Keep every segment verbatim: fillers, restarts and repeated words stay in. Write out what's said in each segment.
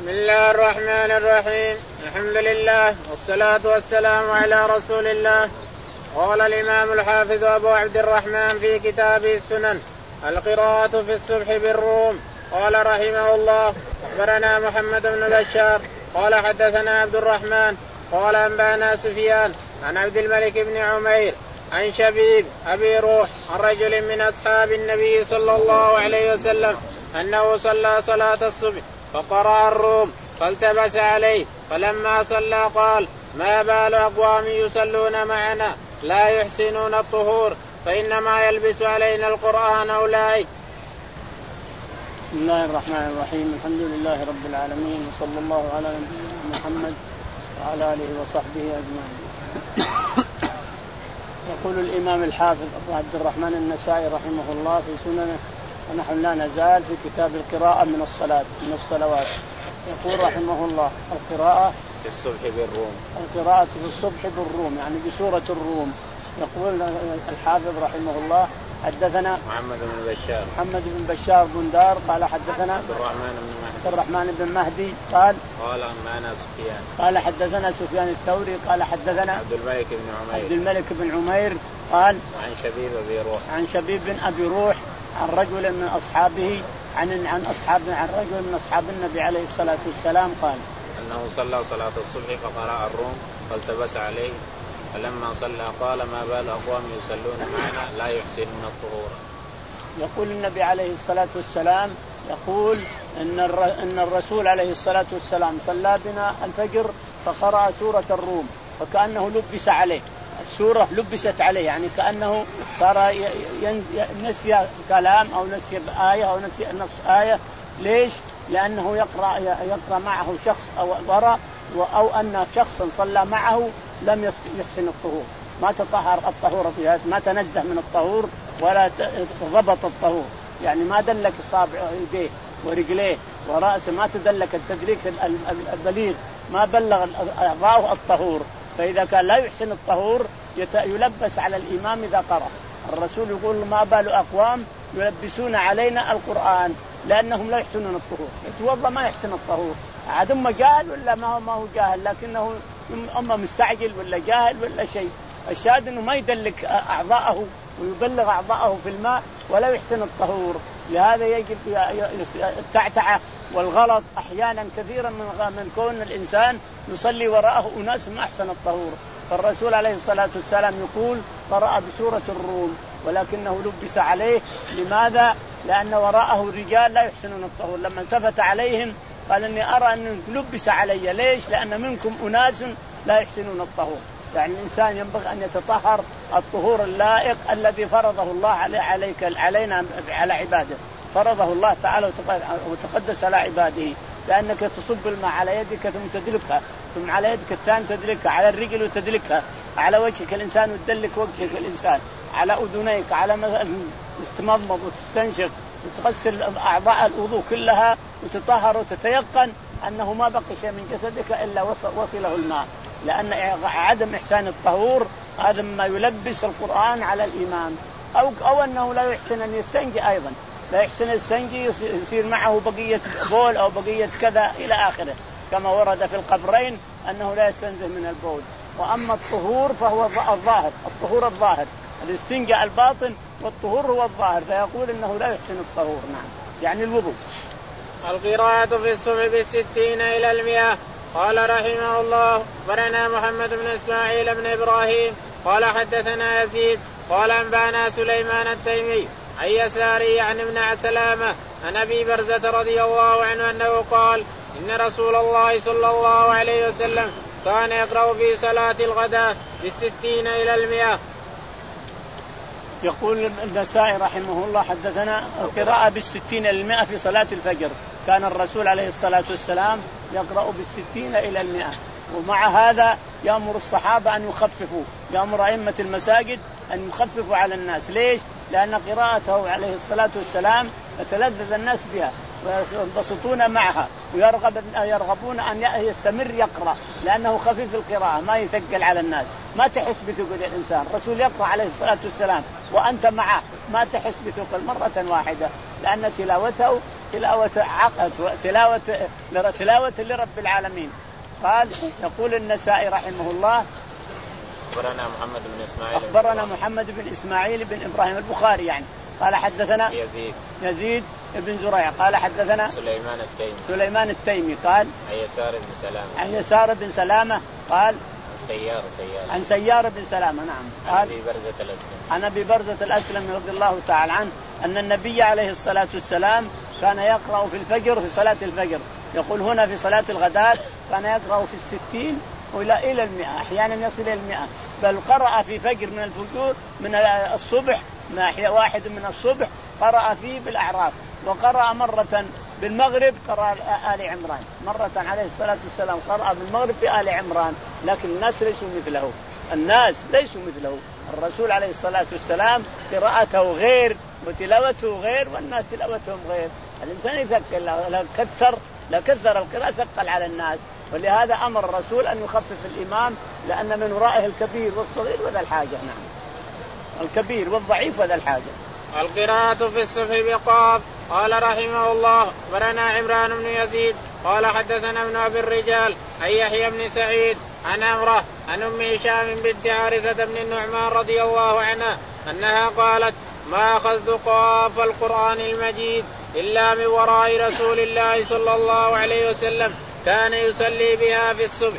بسم الله الرحمن الرحيم. الحمد لله والصلاة والسلام على رسول الله. قال الإمام الحافظ أبو عبد الرحمن في كتابه السنن: القراءة في الصبح بالروم. قال رحمه الله: أخبرنا محمد بن بشار قال حدثنا عبد الرحمن قال أنبأنا سفيان عن عبد الملك بن عمير عن شبيب أبي روح عن رجل من أصحاب النبي صلى الله عليه وسلم أنه صلى صلاة الصبح فقرأ الروم فالتبس عليه، فلما صلى قال: ما بال أقوام يصلون معنا لا يحسنون الطهور فإنما يلبس علينا القرآن أولئك. بسم الله الرحمن الرحيم. الحمد لله رب العالمين، وصلى الله على نبينا محمد وعلى آله وصحبه أجمعين. يقول الإمام الحافظ أبو عبد الرحمن النسائي رحمه الله في سننه، ونحن لا نزال في كتاب القراءة من الصلاة من الصلوات. يقول رحمه الله: القراءة في الصبح بالروم. القراءة في الصبح بالروم يعني بسورة الروم. يقول الحافظ رحمه الله: حدثنا محمد بن بشار محمد بن بشار بن دار قال حدثنا عبد الرحمن بن مهدي عبد الرحمن بن مهدي قال قال أنبأنا سفيان قال حدثنا سفيان الثوري قال حدثنا عبد الملك بن عمير عبد الملك بن عمير قال عن شبيب أبي روح عن شبيب بن أبي روح عن رجل من أصحابه عن عن أصحاب عن رجل من أصحاب النبي عليه الصلاة والسلام قال أنه صلى صلاة الصبح فقرأ الروم فالتبس عليه، فلما صلى قال: ما بال أقوام يصلون معنا لا يحسنون الطهور. يقول النبي عليه الصلاة والسلام يقول إن إن الرسول عليه الصلاة والسلام صلى بنا الفجر فقرأ سورة الروم فكأنه لبس عليه السورة لبست عليه، يعني كأنه صار نسي كلام أو نسي آية أو نسي نص آية. ليش؟ لأنه يقرأ يقرأ معه شخص أو وراء أو أن شخصا صلى معه لم يحسن الطهور، ما تطهر الطهور في هذا، ما تنزه من الطهور ولا ضبط الطهور، يعني ما دلك صابع يديه ورجليه ورأسه، ما تدلك التدليك البليغ، ما بلغ أعضاؤه الطهور. فإذا كان لا يحسن الطهور يلبس على الإمام إذا قرأ. الرسول يقول: ما بال أقوام يلبسون علينا القرآن لأنهم لا يحسنون الطهور. يتوضأ ما يحسن الطهور، عاد أما جاهل ولا ما هو ما هو جاهل، لكنه أما مستعجل ولا جاهل ولا شيء. الشاهد أنه ما يدلك أعضاءه ويبلغ أعضاءه في الماء ولا يحسن الطهور. لهذا يجب التعتعة والغلط أحيانا كثيرا من من كون الإنسان يصلي وراءه أناس ما أحسن الطهور. فالرسول عليه الصلاة والسلام يقول: قرأ بسورة الروم ولكنه لبس عليه. لماذا؟ لأن وراءه رجال لا يحسنون الطهور. لما التفت عليهم قال: إني أرى أن لبس علي. ليش؟ لأن منكم أناس لا يحسنون الطهور. يعني الإنسان ينبغي أن يتطهر الطهور اللائق الذي فرضه الله عليك علينا على عباده، فرضه الله تعالى وتقدس على عباده، لأنك تصب الماء على يدك ثم تدلكها، ثم على يدك الثاني تدلكها، على الرجل وتدلكها، على وجهك الإنسان وتدلك وجهك الإنسان، على أذنيك، على مثلا تستمضمض وتستنشق وتغسل أعضاء الوضوء كلها وتطهر وتتيقن أنه ما بقي شيء من جسدك إلا وصله الماء. لأن عدم إحسان الطهور هذا ما يلبس القرآن على الإمام. أو أو أنه لا يحسن أن يستنجي أيضا، لا يحسن السنجي يصير معه بقية بول أو بقية كذا إلى آخره، كما ورد في القبرين أنه لا يستنزه من البول. وأما الطهور فهو الظاهر، الطهور الظاهر، الاستنجاء الباطن والطهور هو الظاهر، فيقول أنه لا يحسن الطهور. نعم، يعني الوضوء. القراءة في الصبح بالستين إلى المئة. قال رحمه الله: برنا محمد بن إسماعيل بن إبراهيم قال حدثنا يزيد قال أنبأنا سليمان التيمي عن يساري عن ابن سلامة عن أبي برزة رضي الله عنه أنه قال: إن رسول الله صلى الله عليه وسلم كان يقرأ في صلاة الغداء بالستين إلى المئة. يقول النسائي رحمه الله: حدثنا القراءة بالستين إلى المئة في صلاة الفجر. كان الرسول عليه الصلاة والسلام يقرأ بالستين إلى المئة، ومع هذا يأمر الصحابة أن يخففوا، يأمر أئمة المساجد أن يخففوا على الناس. ليش؟ لأن قراءته عليه الصلاة والسلام يتلذذ الناس بها وينبسطون معها ويرغب يرغبون أن يستمر يقرأ، لأنه خفيف القراءة ما يثقل على الناس، ما تحس بثقل الإنسان. الرسول يقرأ عليه الصلاة والسلام وأنت معه ما تحس بثقل مرة واحدة، لأن تلاوته تلاوة عقد تلاوة تلاوة لرب العالمين. قال يقول النسائي رحمه الله أخبرنا محمد بن إسماعيل أخبرنا محمد بن إسماعيل بن إبراهيم البخاري يعني قال حدثنا يزيد يزيد بن زريع قال حدثنا سليمان التيمي سليمان التيمي قال عن يسار بن سلامة عن يسار بن سلامة قال سيار سيار عن سيار بن سلامة نعم عن أبي برزة الأسلمي عن أبي برزة الأسلمي رضي الله تعالى عنه أن النبي عليه الصلاة والسلام كان يقرأ في الفجر في صلاة الفجر. يقول هنا في صلاة الغداء كان يقرأ في الستين وإلى إلى المئة أحيانا يصل إلى المئة. بل قرأ في فجر من الفجور من الصبح ناحية واحد من الصبح قرأ فيه بالأعراف، وقرأ مرة بالمغرب قرأ آل عمران، مرة عليه الصلاة والسلام قرأ بالمغرب بآل عمران. لكن الناس ليسوا مثله، الناس ليسوا مثله. الرسول عليه الصلاة والسلام قراءته غير وتلاوته غير والناس تلاوتهم غير. الإنسان يثقل لو كثر لو كثر القراءة ثقل على الناس، ولهذا أمر الرسول أن يخفف الإمام لأن من ورائه الكبير والصغير وذا الحاجة. نعم الكبير والضعيف وذا الحاجة. القراءة في الصبح بقاف. قال رحمه الله أخبرنا عمران بن يزيد قال حدثنا ابن أبي الرجال عن يحيى بن سعيد عن عمرة عن أم هشام بنت حارثة بن النعمان رضي الله عنها أنها قالت ما أخذت قاف القرآن المجيد إلا من وراء رسول الله صلى الله عليه وسلم كان يصلي بها في الصبح.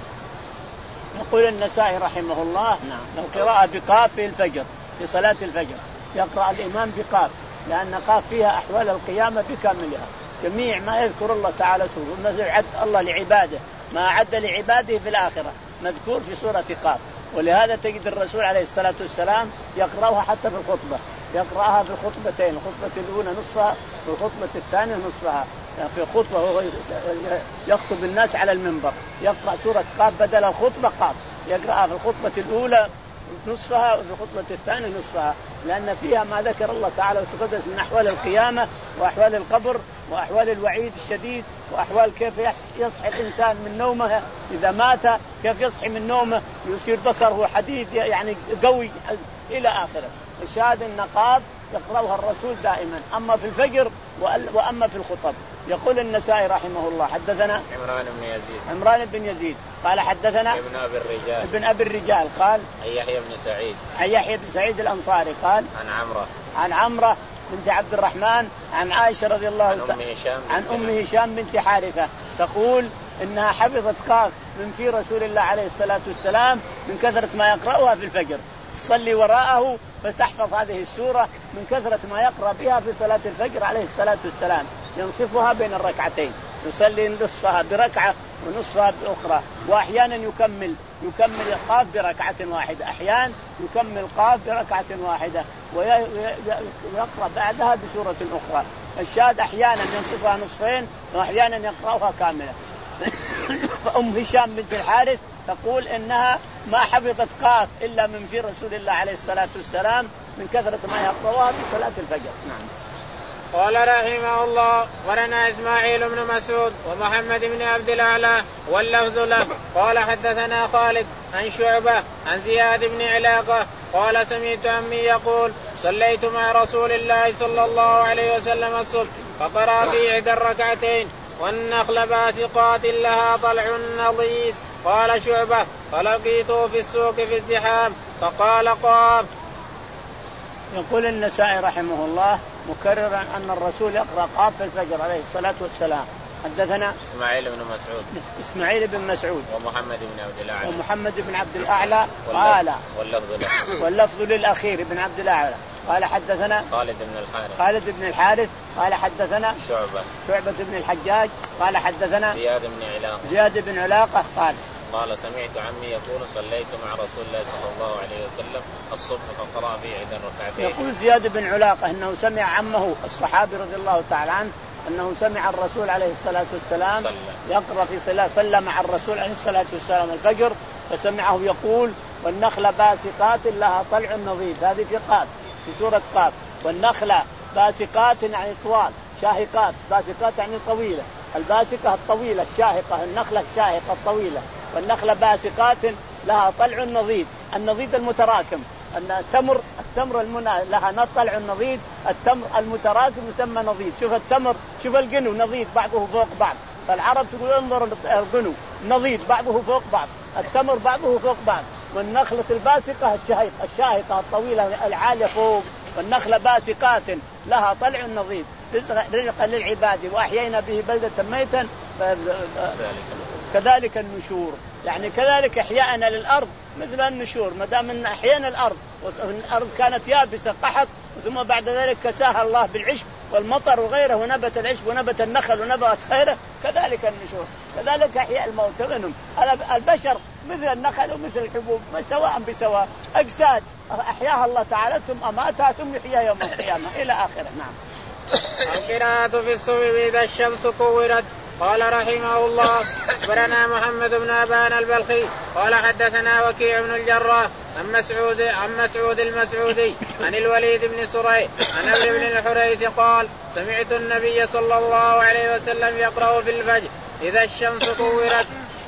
يقول النسائي رحمه الله نعم القراءة بقاف في الفجر في صلاة الفجر يقرأ الإمام بقاف لأن قاف فيها أحوال القيامة بكاملها، جميع ما يذكر الله تعالى وما عد الله لعباده ما عد لعباده في الآخرة مذكور في سورة قاف. ولهذا تجد الرسول عليه الصلاة والسلام يقرأها حتى في الخطبة، يقرأها في الخطبتين، الخطبة الأولى نصفها والخطبة الثانية نصفها. في خطبة هو يخطب الناس على المنبر يقرأ سورة قاف بدل الخطبة قاف، يقرأها في الخطبة الأولى نصفها وفي الخطبة الثانية نصفها، لأن فيها ما ذكر الله تعالى وتقدس من أحوال القيامة وأحوال القبر وأحوال الوعيد الشديد وأحوال كيف يصحي الإنسان من نومه إذا مات، كيف يصحي من نومه يصير بصره حديد يعني قوي إلى آخره. الشاهد أن قاف يقرأها الرسول دائما أما في الفجر وأما في الخطب. يقول النسائي رحمه الله حدثنا عمران بن يزيد عمران بن يزيد قال حدثنا ابن أبي الرجال ابن أبي الرجال قال عن يحيى بن سعيد عن يحيى بن سعيد الأنصاري قال عن عمرة عن عمرة بنت عبد الرحمن عن عائشة رضي الله تعالى عن أم هشام بنت حارثة تقول إنها حفظت قاف من في رسول الله عليه الصلاة والسلام من كثرة ما يقرأها في الفجر، تصلي وراءه فتحفظ هذه السورة من كثرة ما يقرأ بها في صلاة الفجر عليه الصلاة والسلام، ينصفها بين الركعتين، يصلي نصفها بركعة ونصفها بأخرى، وأحيانا يكمل يكمل القاف بركعة واحدة، أحيانا يكمل قاف بركعة واحدة ويقرأ بعدها بسورة أخرى. الشاهد أحيانا ينصفها نصفين وأحيانا يقرأها كاملة. فأم هشام بنت الحارث تقول إنها ما حفظت قاف إلا من في رسول الله عليه الصلاة والسلام من كثرة ما يقرأها في صلاة الفجر. نعم. قال رحمه الله ورنا إسماعيل بن مسعود ومحمد بن عبد الأعلى واللفظ له قال حدثنا خالد عن شعبة عن زياد بن علاقة قال سمعت عمي يقول صليت مع رسول الله صلى الله عليه وسلم الصبح فقرأ في إحدى الركعتين والنخل باسقات لها طلع نضيد. قال شعبة فلقيته في السوق في الزحام فقال قاف. يقول النسائي رحمه الله مكررا أن الرسول يقرأ قاف في الفجر عليه الصلاة والسلام. حدثنا إسماعيل بن مسعود إسماعيل بن مسعود ومحمد بن عبد الأعلى ومحمد بن عبد الأعلى قال واللفظ له واللفظ للأخير بن عبد الأعلى قال حدثنا خالد بن الحارث خالد بن الحارث قال حدثنا شعبة شعبة بن الحجاج قال حدثنا زياد بن علاقة زياد بن علاقة قال قال سمعت عمي يقول صليت مع رسول الله صلى الله عليه وسلم الصبح فقرأ في إحدى الركعتين. يقول زياد بن علاقة أنه سمع عمه الصحابي رضي الله تعالى عنه أنه سمع الرسول عليه الصلاة والسلام صلى. يقرأ في صلاة صلى مع الرسول عليه الصلاة والسلام الفجر فسمعه يقول والنخل باسقات لها طلع نضيد. هذه في قاف في سورة قاف. والنخل باسقات يعني طوال شاهقات، باسقات يعني طويلة، الباسقة الطويلة الشاهقة، النخلة الشاهقة الطويلة. والنخل باسقات لها طلع نضيد، النضيد المتراكم أن التمر التمر المنى لها طلع نضيد، التمر المتراكم يسمى نضيد. شوف التمر، شوف القنو نضيد بعضه فوق بعض، فالعرب تقول انظر القنو نضيد بعضه فوق بعض، التمر بعضه فوق بعض. والنخلة الباسقة الشهيق الشاهقة الطويلة العالية فوق، والنخلة باسقات لها طلع نضيد رزقا للعباد وأحيينا به بلدة ميتا كذلك النشور. يعني كذلك إحياءنا للأرض مثل النشور، ما دام ان احيانا الارض والارض كانت يابسه قحط، ثم بعد ذلك كساها الله بالعشب والمطر وغيره، ونبت العشب ونبت النخل ونبت خيره، كذلك النشور، كذلك احياء الموتى منهم. البشر مثل النخل ومثل الحبوب سواء بسواء، اجساد احياها الله تعالى ثم اماتها ثم يحييها يوم القيامه الى اخره. نعم. القراءة في الصبح إذا الشمس كورت. قال رحمه الله أخبرنا محمد بن أبان البلخي قال حدثنا وكيع بن الجراح عن مسعود عن مسعود المسعودي عن الوليد بن سريع عن عمرو بن الحريث قال سمعت النبي صلى الله عليه وسلم يقرأ في الفجر إذا الشمس كورت.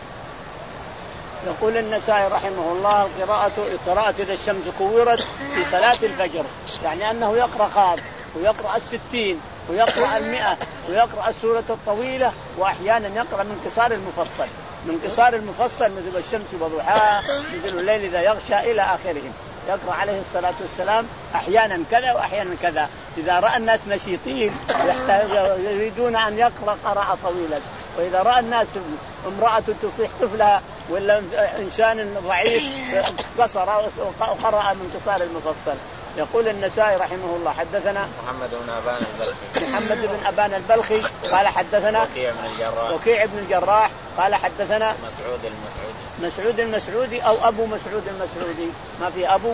يقول النسائي رحمه الله القراءة قراءة إذا الشمس كورت في صلاة الفجر، يعني أنه يقرأ قاف ويقرأ الستين ويقرأ المئة ويقرأ السورة الطويلة، وأحيانا يقرأ من قصار المفصل من قصار المفصل مثل الشمس وضحاها مثل الليل إذا يغشى إلى آخرهم. يقرأ عليه الصلاة والسلام أحيانا كذا وأحيانا كذا. إذا رأى الناس نشيطين يريدون أن يقرأ قراءة طويلة، وإذا رأى الناس امرأة تصيح طفلها ولا إنسان ضعيف قصر وقرأ من قصار المفصل. يقول النسائي رحمه الله حدثنا محمد بن أبان البلخي محمد بن أبان البلخي قال حدثنا وكيع بن الجراح وكيع بن الجراح قال حدثنا مسعود المسعودي مسعود المسعودي أو أبو مسعود المسعودي، ما في أبو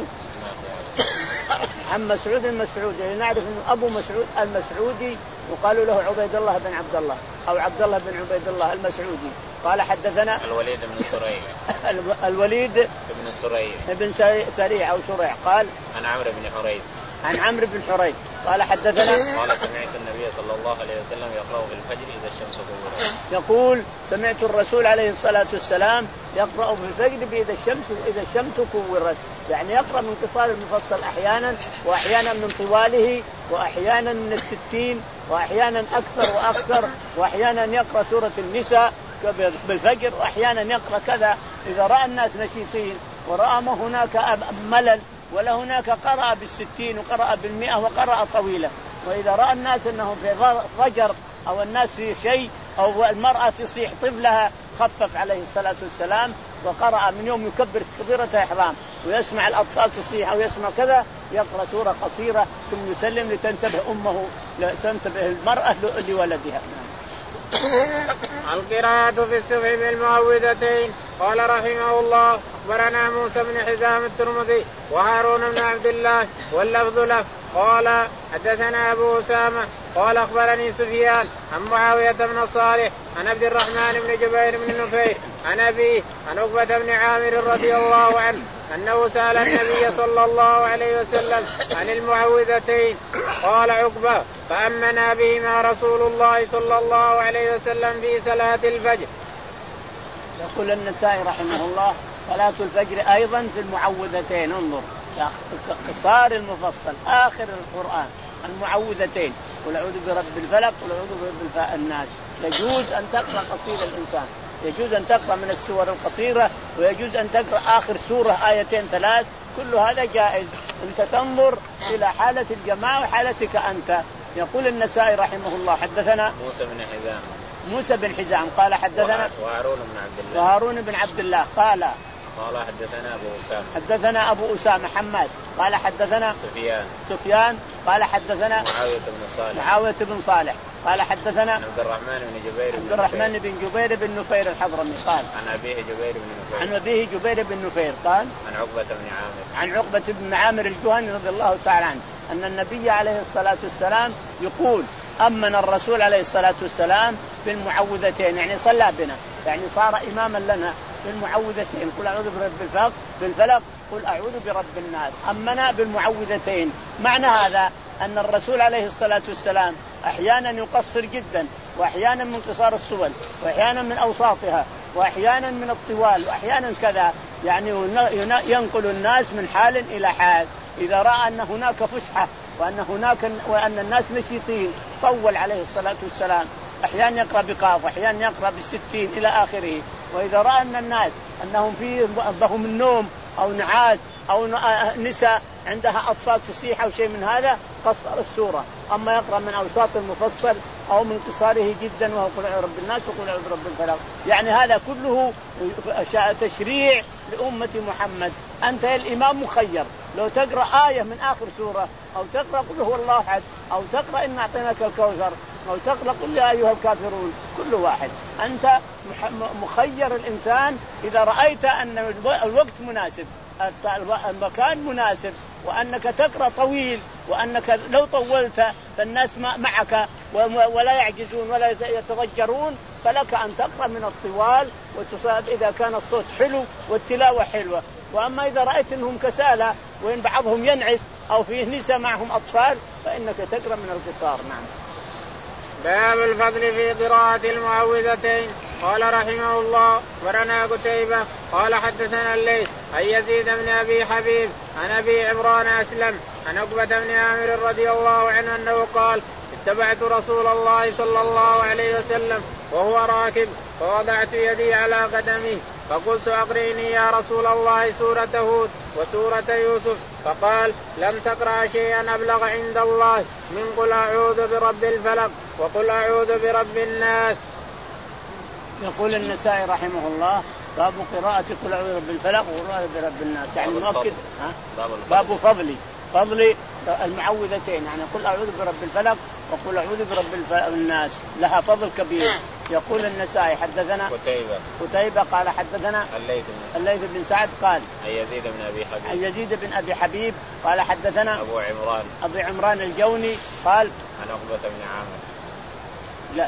عن مسعود المسعودي، نعرف أنه أبو مسعود المسعودي وقالوا له عبيد الله بن عبد الله أو عبد الله بن عبيد الله المسعودي. قال حدثنا الوليد بن سريع الوليد بن سريع بن سريع أو سريع قال عن عمرو بن حريث عن عمرو بن حريث قال حدثنا قال سمعت النبي صلى الله عليه وسلم يقرأ في الفجر إذا الشمس كورت. يقول سمعت الرسول عليه الصلاة والسلام يقرأ في الفجر بإذا الشمس إذا الشمس كورت، يعني يقرأ من قصار المفصل أحيانا وأحيانا من طواله وأحيانا من الستين وأحيانا أكثر وأكثر، وأحيانا يقرأ سورة النساء بالفجر وأحيانا يقرأ كذا. إذا رأى الناس نشيطين ورأى ما هناك ملل ولا هناك قرأ بالستين وقرأ بالمئة وقرأ طويلة. وإذا رأى الناس أنه في فجر أو الناس في شيء أو المرأة تصيح طفلها خفف عليه الصلاة والسلام وقرأ من يوم يكبر كبيرة إحرام ويسمع الأطفال تصيح أو يسمع كذا يقرأ سورة قصيرة ثم يسلم لتنتبه أمه لتنتبه المرأة لولدها. القراءة في الصبح بالمعوذتين. قال رحمه الله أخبرنا موسى بن حزام الترمذي وهارون بن عبد الله واللفظ له قال حدثنا أبو أسامة قال أخبرني سفيان عن معاوية بن صالح عن عبد الرحمن بن جبير بن نفير عن أبيه عن عقبة بن عامر رضي الله عنه أنه سأل النبي صلى الله عليه وسلم عن المعوذتين. قال عقبة فأمنا بهما رسول الله صلى الله عليه وسلم في صلاة الفجر. يقول النسائي رحمه الله صلاة الفجر أيضا في المعوذتين. انظر قصار المفصل آخر القرآن المعوذتين، قل أعوذ برب الفلق قل أعوذ برب الناس. يجوز أن تقرأ قصير الإنسان، يجوز أن تقرأ من السور القصيرة ويجوز أن تقرأ آخر سورة آيتين ثلاث، كل هذا جائز. أنت تنظر إلى حالة الجماعة وحالتك أنت. يقول النسائي رحمه الله حدثنا موسى بن حزام موسى بن حزام قال حدثنا وهارون بن عبد الله وهارون بن عبد الله قال قال حدثنا أبو أسامة حدثنا أبو أسامة حماد قال حدثنا سفيان سفيان قال حدثنا معاوية بن صالح معاوية بن صالح قال حدثنا عبد الرحمن بن جبير عبد الرحمن بن جبير بن نفير الحضرمي قال عن أبيه جبير بن نفير عن أبيه جبير بن نفير قال عن عقبة بن عامر عن عقبة بن عامر الجهني رضي الله تعالى عنه أن النبي عليه الصلاة والسلام يقول أمن الرسول عليه الصلاة والسلام بالمعوذتين، يعني صلى بنا، يعني صار إماما لنا بالمعوذتين. قل أعوذ برب الفلق بالفلق قل أعوذ برب الناس. أمنا بالمعوذتين. معنى هذا أن الرسول عليه الصلاة والسلام أحيانا يقصر جدا وأحيانا من قصار السور وأحيانا من أوساطها وأحيانا من الطوال وأحيانا كذا، يعني ينقل الناس من حال إلى حال. إذا رأى أن هناك فسحة وأن هناك وأن الناس نشيطين طول عليه الصلاة والسلام، أحيانا يقرأ بقاف وأحيانا يقرأ بالستين إلى آخره. وإذا رأى أن الناس أنهم في بهم النوم أو نعاس أو نساء عندها أطفال تصيح أو شيء من هذا قصر السورة. أما يقرأ من أوساط المفصل أو من قصاره جدا وهو قل أعوذ برب الناس وقل أعوذ برب الفلق. يعني هذا كله تشريع لأمة محمد. أنت الإمام مخير، لو تقرأ آية من آخر سورة أو تقرأ قل هو الله أحد أو تقرأ إن أعطيناك الكوثر أو تقرأ قل يا أيها الكافرون، كل واحد. أنت مخير الإنسان إذا رأيت أن الوقت مناسب، المكان مناسب، وأنك تقرأ طويل، وأنك لو طولت فالناس معك ولا يعجزون ولا يتضجرون، فلك أن تقرأ من الطوال وتصاب إذا كان الصوت حلو والتلاوة حلوة. وأما إذا رأيت أنهم كسالى وإن بعضهم ينعس أو فيه نساء معهم أطفال فإنك تقرأ من القصار. نعم. باب الفضل في قراءة المعوذتين. قال رحمه الله ورنا قتيبة قال حدثنا الليث عن يزيد بن أبي حبيب عن أبي عمران أسلم عن عقبة بن عامر رضي الله عنه أنه قال اتبعت رسول الله صلى الله عليه وسلم وهو راكب فوضعت يدي على قدمه فقلت أقرئني يا رسول الله سورة هود وسورة يوسف، فقال لم تقرأ شيئا أبلغ عند الله من قل أعوذ برب الفلق وقل أعوذ برب الناس. يقول النسائي رحمه الله باب قراءة قل أعوذ برب الفلق وقل أعوذ برب الناس، يعني مؤكد باب فضل فضل المعوذتين، يعني قل أعوذ برب الفلق وقل أعوذ برب الناس لها فضل كبير. يقول النسائي حدثنا قتيبة قتيبة قال حدثنا الليث الليث بن سعد قال عن يزيد بن أبي حبيب عن يزيد بن أبي حبيب قال حدثنا أبو عمران أبو عمران الجوني قال عن عقبة بن عامر لا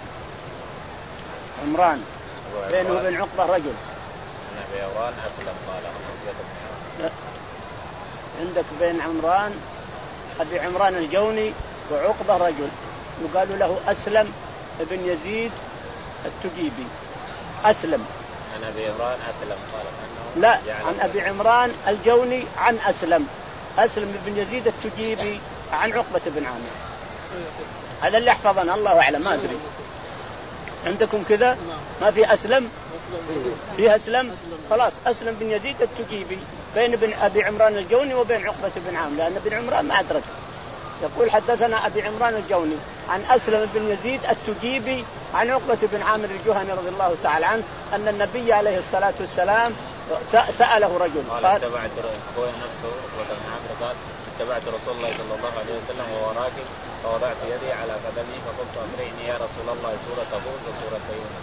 عمران بينه وبين عقبة رجل عن أبي عمران أسلم قال عقبة بن عامر. عندك بين عمران أبي عمران الجوني وعقبة رجل يقال له أسلم ابن يزيد التجيبي. أسلم عن أبي عمران أسلم قال لا عن أبي عمران الجوني عن أسلم أسلم ابن يزيد التجيبي عن عقبة بن عامر. هذا اللي يحفظنا الله أعلم ما أدري عندكم كذا ما في أسلم فيها أسلم خلاص أسلم بن يزيد التجيبي بين ابن أبي عمران الجوني وبين عقبة بن عامر لأن ابن عمران ما أدرك. يقول حدثنا أبي عمران الجوني عن أسلم بن يزيد التجيبي عن عقبة بن عامر الجهني رضي الله تعالى عنه أن النبي عليه الصلاة والسلام سأله رجل قال اتبعت هو نفسه عقبة بن عامر قال اتبعت رسول الله صلى الله عليه وسلم وهو راكب فوضعت يدي على قدمي فقلت أقرئني يا رسول الله سورة هود وسورة يونس.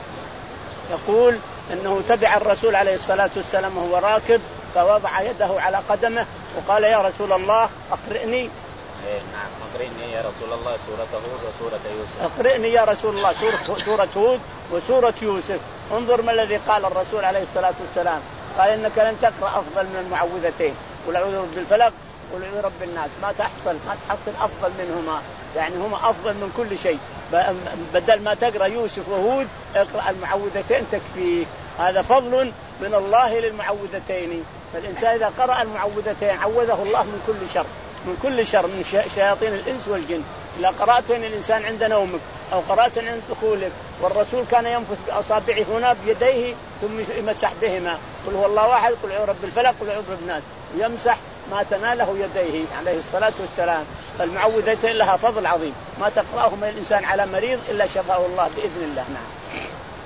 يقول أنه تبع الرسول عليه الصلاة والسلام وهو راكب فوضع يده على قدمه وقال يا رسول الله أقرئني نعم أقرئني يا رسول الله سورة هود وسورة يوسف. أقرئني يا رسول الله سورة, سورة هود وسورة يوسف. انظر ما الذي قال الرسول عليه الصلاة والسلام قال إنك لن تقرأ أفضل من المعوذتين قل أعوذ برب الفلق قل أعوذ برب الناس ما تحصل ما تحصل أفضل منهما يعني هما أفضل من كل شيء. بدل ما تقرأ يوسف وهود اقرأ المعوذتين تكفي. هذا فضل من الله للمعوذتين. فالإنسان إذا قرأ المعوذتين عوذه الله من كل شر من كل شر من شياطين الإنس والجن. إذا قرأتين الإنسان عند نومك أو قرأت عند دخولك والرسول كان ينفث بأصابعه هنا بيديه ثم يمسح بهما قل هو الله واحد قل أعوذ برب الفلق قل أعوذ برب الناس يمسح ما تناله يديه عليه الصلاة والسلام. فالمعوذتين لها فضل عظيم ما تقرأهما الإنسان على مريض إلا شفاه الله بإذن الله. نعم.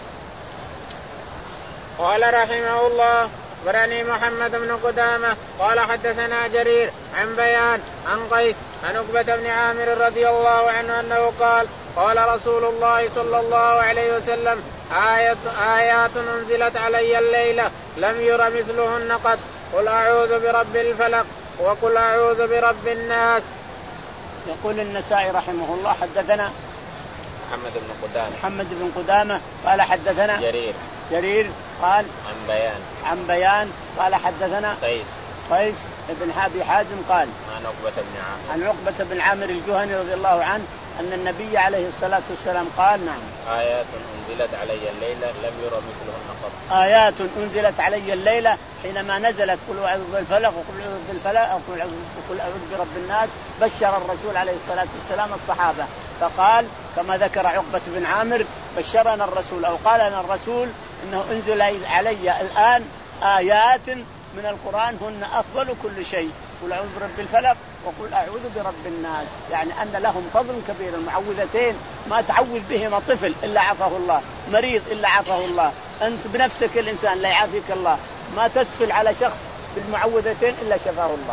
قال رحمه الله براني محمد بن قدامة قال حدثنا جرير عن بيان عن قيس عن عقبة بن عامر رضي الله عنه أنه قال قال رسول الله صلى الله عليه وسلم آيات, آيات أنزلت علي الليلة لم ير مثلهن قد قل أعوذ برب الفلق وقل أعوذ برب الناس. يقول النسائي رحمه الله حدثنا محمد بن قدامة محمد بن قدامة قال حدثنا جرير جرير قال عن بيان عن بيان قال حدثنا قيس قيس ابن أبي حازم قال عن عقبة بن عامر عن عقبة بن عامر الجهني رضي الله عنه أن النبي عليه الصلاة والسلام قال نعم آيات أنزلت علي الليلة لم يرى مثلهن قط. آيات أنزلت علي الليلة حينما نزلت قل أعوذ بالفلق وقل أعوذ بالفلق وقل أعوذ برب الناس بشر الرسول عليه الصلاة والسلام الصحابة فقال كما ذكر عقبة بن عامر بشرنا الرسول أو قال لنا الرسول إنه أنزل علي الآن آيات من القرآن هن أفضل كل شيء قل أعوذ برب الفلق وقل أعوذ برب الناس يعني أن لهم فضل كبير. المعوذتين ما تعوذ بهما طفل إلا عافاه الله مريض إلا عافاه الله أنت بنفسك الإنسان لا يعافيك الله ما تدفل على شخص بالمعوذتين إلا شفاه الله.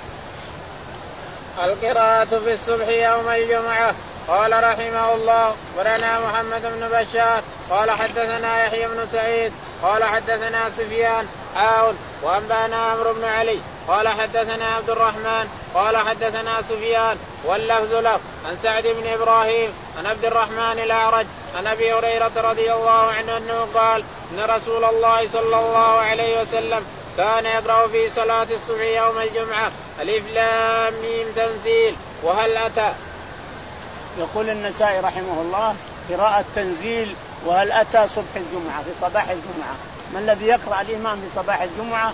القراءة في الصبح يوم الجمعة. قال رحمه الله ورنا محمد بن بشار قال حدثنا يحيى بن سعيد قال حدثنا سفيان حاول وأنبانا عمرو بن علي قال حدثنا عبد الرحمن قال حدثنا سفيان واللفظ له عن سعد بن إبراهيم عن عبد الرحمن الأعرج عن أبي هريرة رضي الله عنه أنه قال إن رسول الله صلى الله عليه وسلم كان يقرأ في صلاة الصبح يوم الجمعة ألف لام ميم تنزيل وهل أتى. يقول النسائي رحمه الله قراءة تنزيل وهل أتى صبح الجمعة في صباح الجمعة. ما الذي يقرأ الإمام في صباح الجمعة؟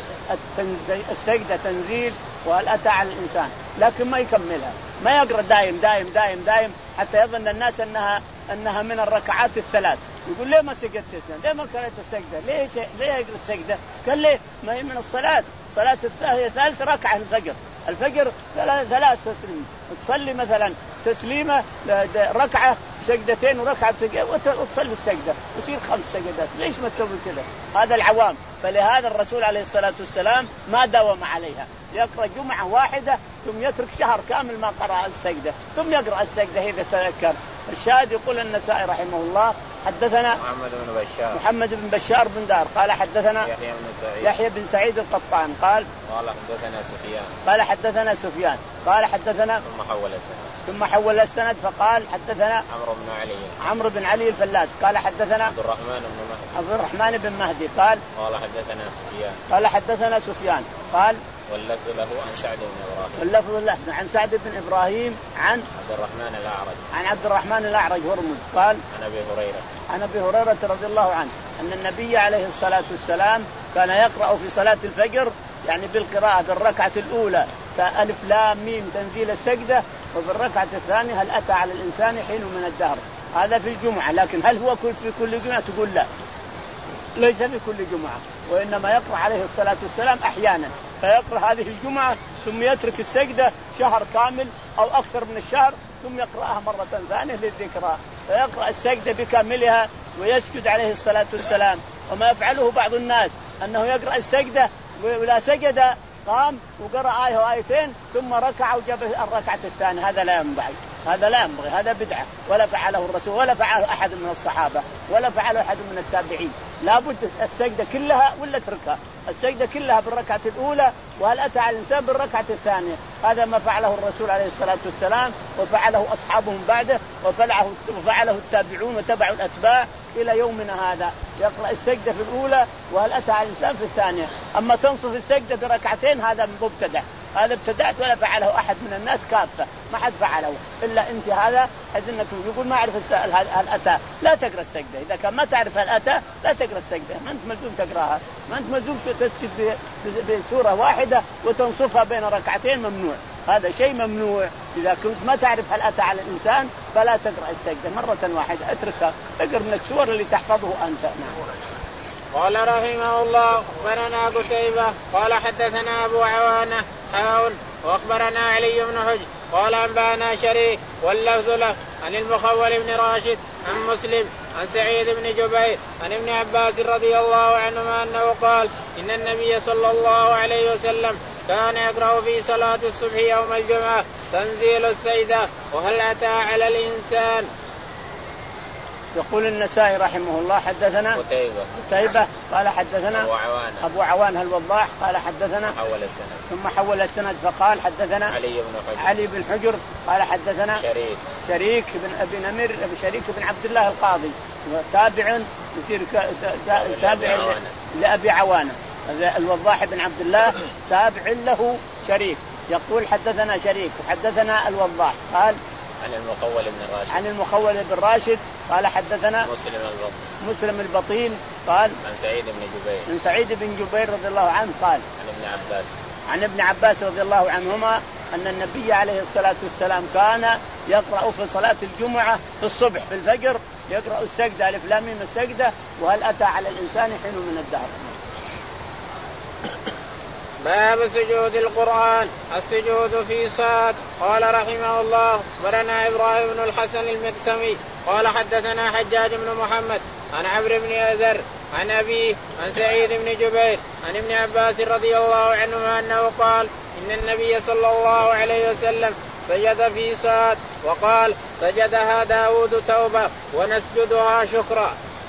السجدة تنزيل وهل أتى على الإنسان لكن ما يكملها ما يقرأ دائم دائم دائم دائم حتى يظن الناس أنها أنها من الركعات الثلاث. يقول ليه ما سجدت ليه ما قرأت السجدة ليه ليه يقرأ السجدة؟ قال ليه ما هي من الصلاة صلاة الثالث ثالث ركعة الفجر الفجر ثلاث ثلاث تسليم تصلي مثلا تسليمة ركعة سجدتين وركعة وتصلي السجدة يصير خمس سجدات. ليش ما تسوي كذا؟ هذا العوام. فلهذا الرسول عليه الصلاة والسلام ما داوم عليها يقرأ جمعة واحدة ثم يترك شهر كامل ما قرأ السجدة ثم يقرأ السجدة إذا تذكر. الشاهد يقول النسائي رحمه الله حدثنا محمد بن بشار محمد بن بشار بن دار قال حدثنا يحيى بن سعيد يحيى بن سعيد القطان قال قال حدثنا سفيان قال حدثنا سفيان قال حدثنا ثم حول السند ثم حول السند فقال حدثنا عمرو بن علي عمرو بن علي الفلاس قال حدثنا عبد الرحمن بن مهدي عبد الرحمن بن مهدي قال قال حدثنا سفيان قال حدثنا سفيان قال واللفظ له عن سعد بن إبراهيم واللفظ له عن سعد بن إبراهيم عن عبد الرحمن الأعرج عن عبد الرحمن الأعرج هرمز قال عن أبي هريرة عن أبي هريرة رضي الله عنه أن النبي عليه الصلاة والسلام كان يقرأ في صلاة الفجر يعني بالقراءة بالركعة الأولى ألف لام ميم تنزيل السجدة وفي الركعة الثانية هل أتى على الإنسان حين من الدهر. هذا في الجمعة لكن هل هو كل في كل جمعة؟ تقول لا ليس في كل جمعة وإنما يقرأ عليه الصلاة والسلام أحيانا فيقرأ هذه الجمعة ثم يترك السجدة شهر كامل أو أكثر من الشهر ثم يقرأها مرة ثانية للذكرى فيقرأ السجدة بكاملها ويسجد عليه الصلاة والسلام. وما يفعله بعض الناس أنه يقرأ السجدة ولا سجد قام وقرأ آية وآيتين ثم ركع وجاب الركعة الثانية. هذا لا ينبغي هذا لا ينبغي هذا بدعة ولا فعله الرسول ولا فعله أحد من الصحابة ولا فعله أحد من التابعين. لابد السجدة كلها ولا تركها السجدة كلها بالركعة الأولى وهل أتى على الإنسان بالركعة الثانية. هذا ما فعله الرسول عليه الصلاة والسلام وفعله أصحابهم بعده وفعله وفعله التابعون وتبعوا الأتباع إلى يومنا هذا. يقرأ السجدة في الأولى وهل أتى على الإنسان في الثانية. أما تنصف السجدة بركعتين هذا مبتدع هذا ابتدعت ولا فعله أحد من الناس كافة ما حد فعله إلا أنت. هذا حيث أنك يقول ما أعرف هل أتى لا تقرأ السجدة. إذا كان ما تعرف هل أتى لا تقرأ السجدة ما أنت ملزوم تقرأها ما أنت ملزوم تسجد بسورة واحدة وتنصفها بين ركعتين ممنوع. هذا شيء ممنوع. إذا كنت ما تعرف هل أتى على الإنسان فلا تقرأ السجدة مرة واحدة اتركها اقرأ من السور اللي تحفظه أنت. نعم. قال رحمه الله أخبرنا قتيبة قال حدثنا أبو عوانة حاون وأخبرنا علي بن حجر قال أنبانا شريك واللفظ له عن المخول بن راشد عن مسلم عن سعيد بن جبير عن ابن عباس رضي الله عنهما أنه قال إن النبي صلى الله عليه وسلم كان يقرأ في صلاة الصبح يوم الجمعة تنزيل السجدة وهل أتى على الإنسان. يقول النسائي رحمه الله حدثنا قتيبة قتيبة قال حدثنا أبو عوانة أبو عوانة الوضاح قال حدثنا حول السند ثم حول السند فقال حدثنا علي بن حجر علي بن حجر قال حدثنا شريك شريك بن أبي نمر شريك بن عبد الله القاضي تابع يصير تابع لأبي عوانة الوضاح بن عبد الله تابع له شريك. يقول حدثنا شريك وحدثنا الوضاح قال عن المخول بن راشد عن المخول بن راشد قال حدثنا مسلم البطين مسلم البطين قال عن سعيد بن جبير من سعيد بن جبير رضي الله عنه قال عن ابن عباس عن ابن عباس رضي الله عنهما أن النبي عليه الصلاة والسلام كان يقرأ في صلاة الجمعة في الصبح في الفجر يقرأ السجدة ألف لام ميم السجدة وهل أتى على الإنسان حين من الدهر. باب سجود القرآن. السجود في صاد. قال رحمه الله برنا إبراهيم بن الحسن المقسمي قال حدثنا حجاج بن محمد عن عمرو بن أذر عن أبيه عن سعيد بن جبير عن ابن عباس رضي الله عنهما أنه قال إن النبي صلى الله عليه وسلم سجد في صاد وقال سجدها داود توبة ونسجدها شكرا.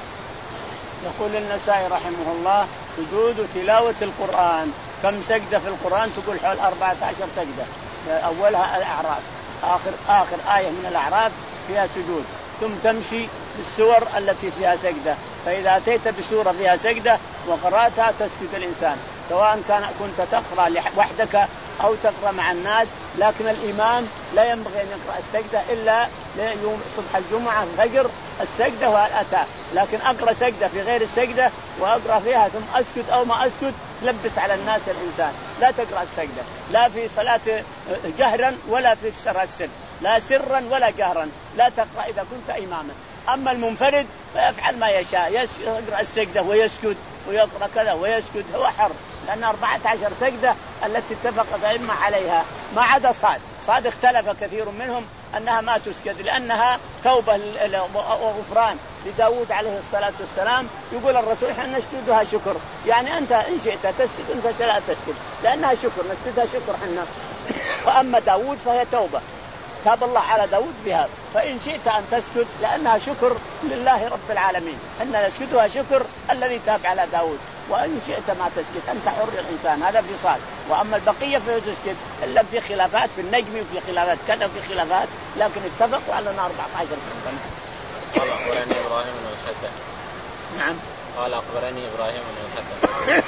يقول النسائي رحمه الله سجود تلاوة القرآن. كم سجدة في القرآن؟ تقول حول أربعة عشر سجدة. أولها الأعراف آخر, آخر آية من الأعراف فيها سجود ثم تمشي بالسور التي فيها سجدة. فإذا أتيت بسورة فيها سجدة وقرأتها تسجد الإنسان سواء كان كنت تقرأ وحدك أو تقرأ مع الناس. لكن الإمام لا ينبغي أن يقرأ السجدة إلا يوم صبح الجمعة الفجر السجدة وأتى. لكن أقرأ سجدة في غير السجدة وأقرأ فيها ثم أسكت أو ما أسكت تلبس على الناس الإنسان. لا تقرأ السجدة لا في صلاة جهرا ولا في صلاة السر لا سرا ولا جهرا لا تقرأ إذا كنت إماما. أما المنفرد فيفعل ما يشاء يقرأ السجدة ويسكت ويقرأ كذا ويسكت هو حر. لأن أربعة عشر سجدة التي اتفق الأئمة عليها ما عدا صاد. صاد اختلف كثير منهم أنها ما تسجد لأنها توبة وغفران لداود عليه الصلاة والسلام. يقول الرسول احنا نسجدها شكر يعني أنت إن شئت تسجد أنت لا تسجد لأنها شكر نسجدها شكر حنا. وأما داود فهي توبة تاب الله على داود بها فإن شئت أن تسجد لأنها شكر لله رب العالمين. إن نسجدها شكر الذي تاب على داود وإن شئت ما تسجد أنت حر الإنسان. هذا في صاد. وأما البقية فيسجد إلا في خلافات في النجم وفي خلافات كذا في خلافات لكن اتفقوا على أن أربعة عشر سنة. قال أخبرني إبراهيم بن الحسن. نعم. قال أخبرني إبراهيم بن الحسن.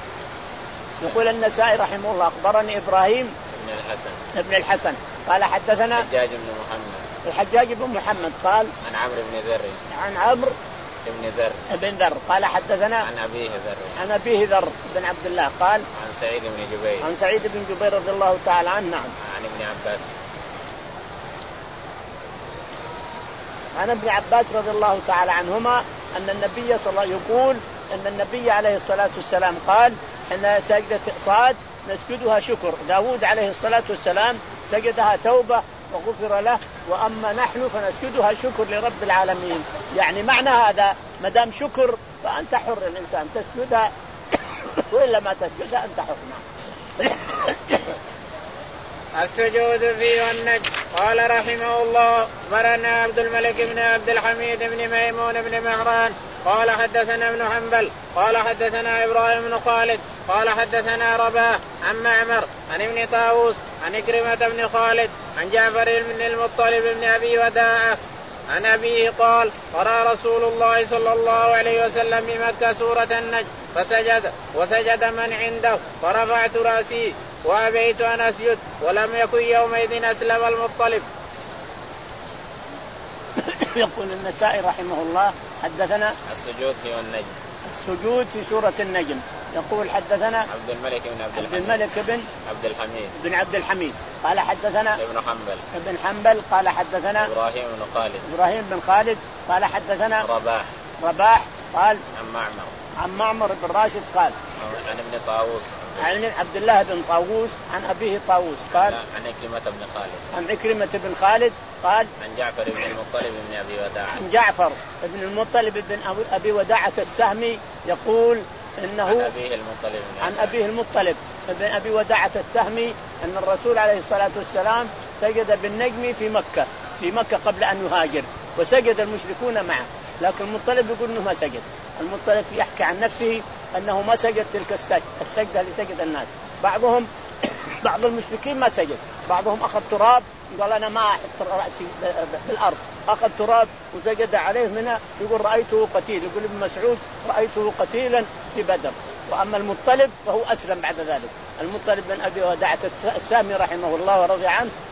يقول النسائي رحمه الله أخبرني إبراهيم بن الحسن ابن الحسن قال حدثنا حجاج بن محمد الحجاج بن محمد قال عن عمرو بن ذر عن عمرو بن ذر بن ذر قال حدثنا عن أبيه ذر عن أبيه ذر بن عبد الله قال عن سعيد بن جبير عن سعيد بن جبير رضي الله تعالى عنه. نعم. عن ابن عباس عن ابن عباس رضي الله تعالى عنهما أن النبي صلى الله عليه وسلم يقول أن النبي عليه الصلاة والسلام قال أن سجدة صاد نسجدها شكر. داود عليه الصلاة والسلام سجدها توبة وغفر له وأما نحن فنسجدها شكر لرب العالمين. يعني معنى هذا مدام شكر فأنت حر الإنسان تسجدها وإلا ما تسجدها أنت حر. السجود فيه والنجم. قال رحمه الله برنا عبد الملك بن عبد الحميد بن ميمون بن مهران قال حدثنا ابن حنبل قال حدثنا إبراهيم بن خالد قال حدثنا رباح عن معمر عن ابن طاووس عن إكرمة بن خالد عن جعفر بن المطلب بن أبي وداعة عن أبيه قال قرأ رسول الله صلى الله عليه وسلم بمكة سورة النجم فسجد وسجد من عنده فرفعت رأسي وأبيت أن أسجد ولم يكن يومئذ أسلم المطلب. يقول النسائي رحمه الله حدثنا السجود في النجم. السجود في سورة النجم. يقول حدثنا عبد الملك بن عبد, عبد الملك بن عبد الحميد بن عبد الحميد قال حدثنا ابن حنبل ابن حنبل قال حدثنا إبراهيم بن خالد إبراهيم بن خالد قال حدثنا رباح رباح قال عن معمر عن معمر بن راشد قال عن ابن طاووس عن عبد الله بن طاووس عن أبيه طاووس قال عن إكرمة بن خالد عن إكرمة بن خالد قال عن جعفر بن المطلب بن أبي وداعة عن جعفر بن المطلب بن أبي وداعة السهمي يقول إنه عن أبيه المطلب عن أبيه المطلب بن أبي وداعة السهمي أن الرسول عليه الصلاة والسلام سجد بالنجم في مكة في مكة قبل أن يهاجر وسجد المشركون معه لكن المطلب يقول إنه ما سجد. المطلب يحكي عن نفسه أنه ما سجد تلك السجدة اللي سجد الناس. بعضهم بعض المشركين ما سجد بعضهم أخذ تراب قال أنا ما أحط رأسي بالأرض أخذ تراب وسجد عليه منها يقول رأيته قتيل. يقول ابن مسعود رأيته قتيلا في بدر. وأما المطلب فهو أسلم بعد ذلك. المطلب بن أبي وداعة السامي رحمه الله ورضي عنه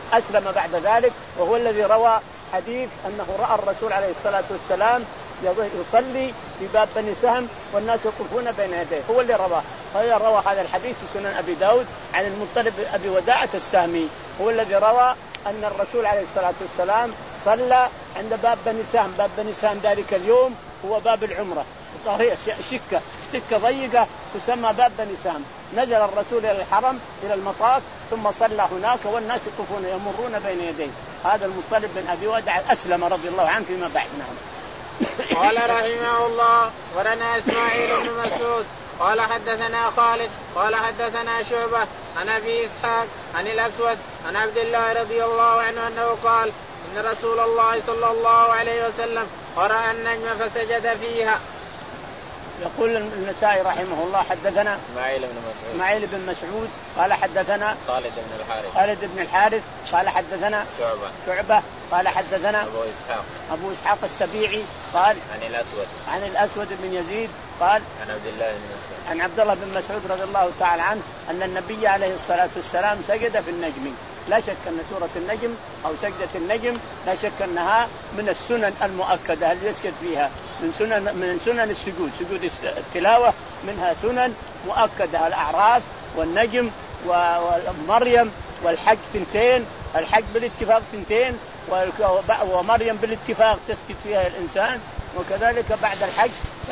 أسلم بعد ذلك، وهو الذي روى حديث أنه رأى الرسول عليه الصلاة والسلام يصلي في باب بني سهم والناس يطوفون بين يديه، هو اللي رواه. هو روى هذا الحديث في سنن أبي داود عن المطلب أبي وداعة السهمي، هو الذي روى أن الرسول عليه الصلاة والسلام صلى عند باب بني سهم. باب بني سهم ذلك اليوم هو باب العمرة، شكة سكة ضيقة تسمى باب بني سهم. نزل الرسول إلى الحرم إلى المطاف ثم صلى هناك والناس يطوفون يمرون بين يديه. هذا المطلب بن أبي وداعة أسلم رضي الله عنه فيما بعد. نعم. قال رحمه الله ورنا إسماعيل بن مسعود قال حدثنا خالد قال حدثنا شعبة عن أبي إسحاق عن الأسود عن عبد الله رضي الله عنه أنه قال إن رسول الله صلى الله عليه وسلم قرأ النجم فسجد فيها. يقول النسائي رحمه الله حدثنا إسماعيل بن مسعود إسماعيل بن مسعود قال حدثنا خالد بن الحارث خالد بن الحارث قال حدثنا شعبة شعبة قال حدثنا أبو إسحاق أبو إسحاق السبيعي قال عن الأسود عن الأسود بن يزيد قال عن عبد الله بن مسعود عن عبد الله بن مسعود رضي الله تعالى عنه أن النبي عليه الصلاة والسلام سجد في النجم. لا شك أن سورة النجم أو سجدة النجم لا شك أنها من السنن المؤكدة اللي يسجد فيها من سنن من سنن السجود، سجود التلاوة منها سنن مؤكدة، الأعراف والنجم ومريم والحج ثنتين، الحج بالاتفاق ثنتين ومريم بالاتفاق تسجد فيها الإنسان، وكذلك بعد الحج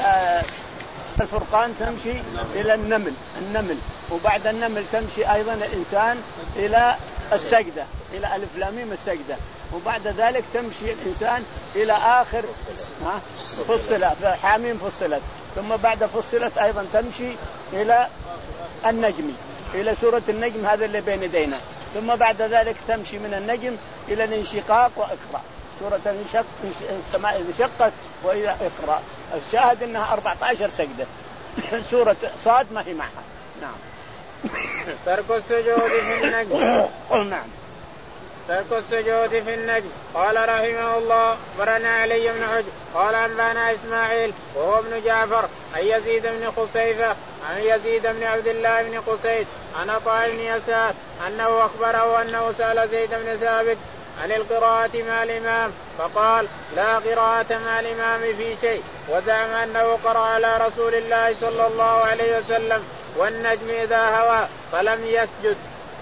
الفرقان تمشي إلى النمل النمل وبعد النمل تمشي أيضا الإنسان إلى السجدة إلى ألف لام ميم السجدة، وبعد ذلك تمشي الإنسان إلى آخر ها فصلت حاميم فصلت، ثم بعد فصلت أيضا تمشي إلى النجم إلى سورة النجم هذا اللي بين يدينا، ثم بعد ذلك تمشي من النجم إلى الانشقاق وإقرأ سورة الانشق السماء انشقت وإلى إقرأ. الشاهد أنها أربعة عشر سجدة. سورة صاد ما هي معها. نعم. ترك السجود في النجم. نعم. ترك السجود في النجم. قال رحمه الله برنا علي بن حجر قال أنبانا إسماعيل وهو ابن جعفر عن يزيد بن خصيفة عن يزيد بن عبد الله بن قصيد عن عطاء بن يسار أنه أخبره أنه سأل زيد بن ثابت عن القراءة مع الإمام فقال لا قراءة مع الإمام في شيء، وزعم أنه قرأ على رسول الله صلى الله عليه وسلم والنجم إذا هوى فلم يسجد.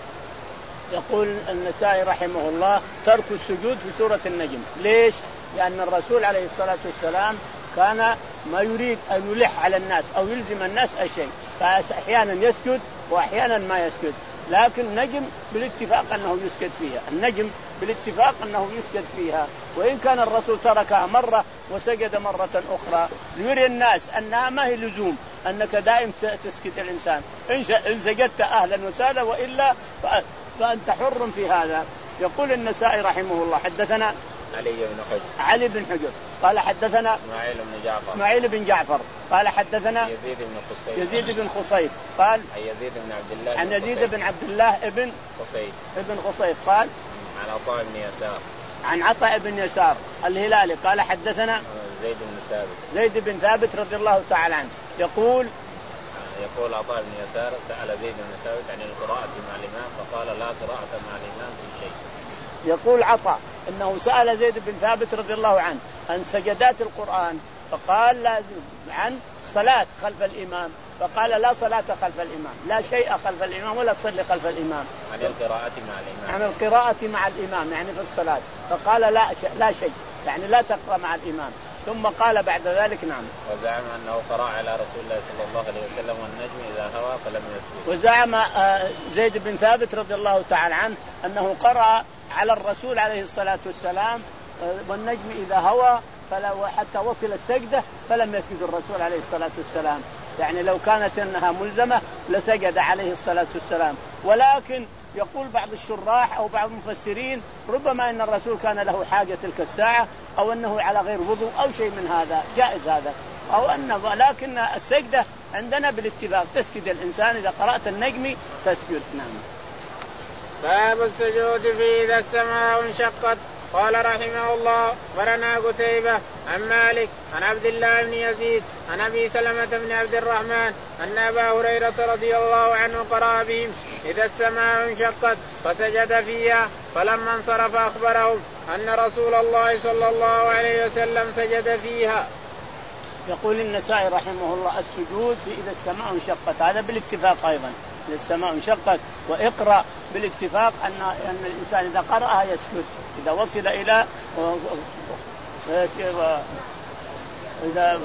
يقول النسائي رحمه الله ترك السجود في سورة النجم. ليش؟ لأن الرسول عليه الصلاة والسلام كان ما يريد أن يلح على الناس أو يلزم الناس أشياء، فأحيانا يسجد وأحيانا ما يسجد، لكن النجم بالاتفاق أنه يسجد فيها، النجم بالاتفاق أنه يسجد فيها، وإن كان الرسول تركها مرة وسجد مرة أخرى ليري الناس أنها ما هي لزوم أنك دائم تسجد الإنسان، إن سجدت أهلا وسهلا وإلا فأنت حر في هذا. يقول النسائي رحمه الله حدثنا علي بن حجر علي بن حجر قال حدثنا إسماعيل بن جعفر إسماعيل بن جعفر قال حدثنا يزيد بن خصيب يزيد بن خصيب قال عن يزيد بن عبد الله عن يزيد بن عبد الله ابن خصيب ابن خصيب قال عن عطاء بن يسار عن عطاء بن يسار الهلالي قال حدثنا زيد بن ثابت زيد بن ثابت رضي الله تعالى عنه يقول يقول عطاء بن يسار سأل زيد بن ثابت عن القراءة مع الإمام فقال لا قراءة مع الإمام في شيء. يقول عطاء انه سأل زيد بن ثابت رضي الله عنه عن سجدات القرآن فقال لا عن صلاة خلف الإمام فقال لا صلاة خلف الإمام، لا شيء خلف الإمام ولا تصلي خلف الإمام. عن القراءة مع الإمام عن القراءة مع الإمام يعني في الصلاة، فقال لا شيء لا شيء يعني لا تقرأ مع الإمام. ثم قال بعد ذلك نعم وزعم أنه قرأ على رسول الله صلى الله عليه وسلم والنجم إذا هوى فلم يسجد. وزعم زيد بن ثابت رضي الله تعالى عنه أنه قرأ على الرسول عليه الصلاة والسلام والنجم إذا هوى فلو حتى وصل السجدة فلم يسجد الرسول عليه الصلاة والسلام، يعني لو كانت أنها ملزمة لسجد عليه الصلاة والسلام. ولكن يقول بعض الشراح أو بعض المفسرين ربما أن الرسول كان له حاجة تلك الساعة أو أنه على غير وضوء أو شيء من هذا، جائز هذا، أو أن لكن السجدة عندنا بالاتفاق تسجد الإنسان إذا قرأت النجم تسجد. نعم. باب السجود في إذا السماء انشقت. قال رحمه الله ورنا قتيبة عن مالك عن عبد الله بن يزيد عن أبي سلمة بن عبد الرحمن أن أبا هريرة رضي الله عنه قرأ بهم إذا السماء انشقت فسجد فيها، فلما انصرف أخبرهم أن رسول الله صلى الله عليه وسلم سجد فيها. يقول النسائي رحمه الله السجود في إذا السماء انشقت، هذا بالاتفاق أيضا، إذا السماء انشقت. وإقرأ بالاتفاق أن أن الإنسان إذا قرأها يسجد إذا وصل إلى إذا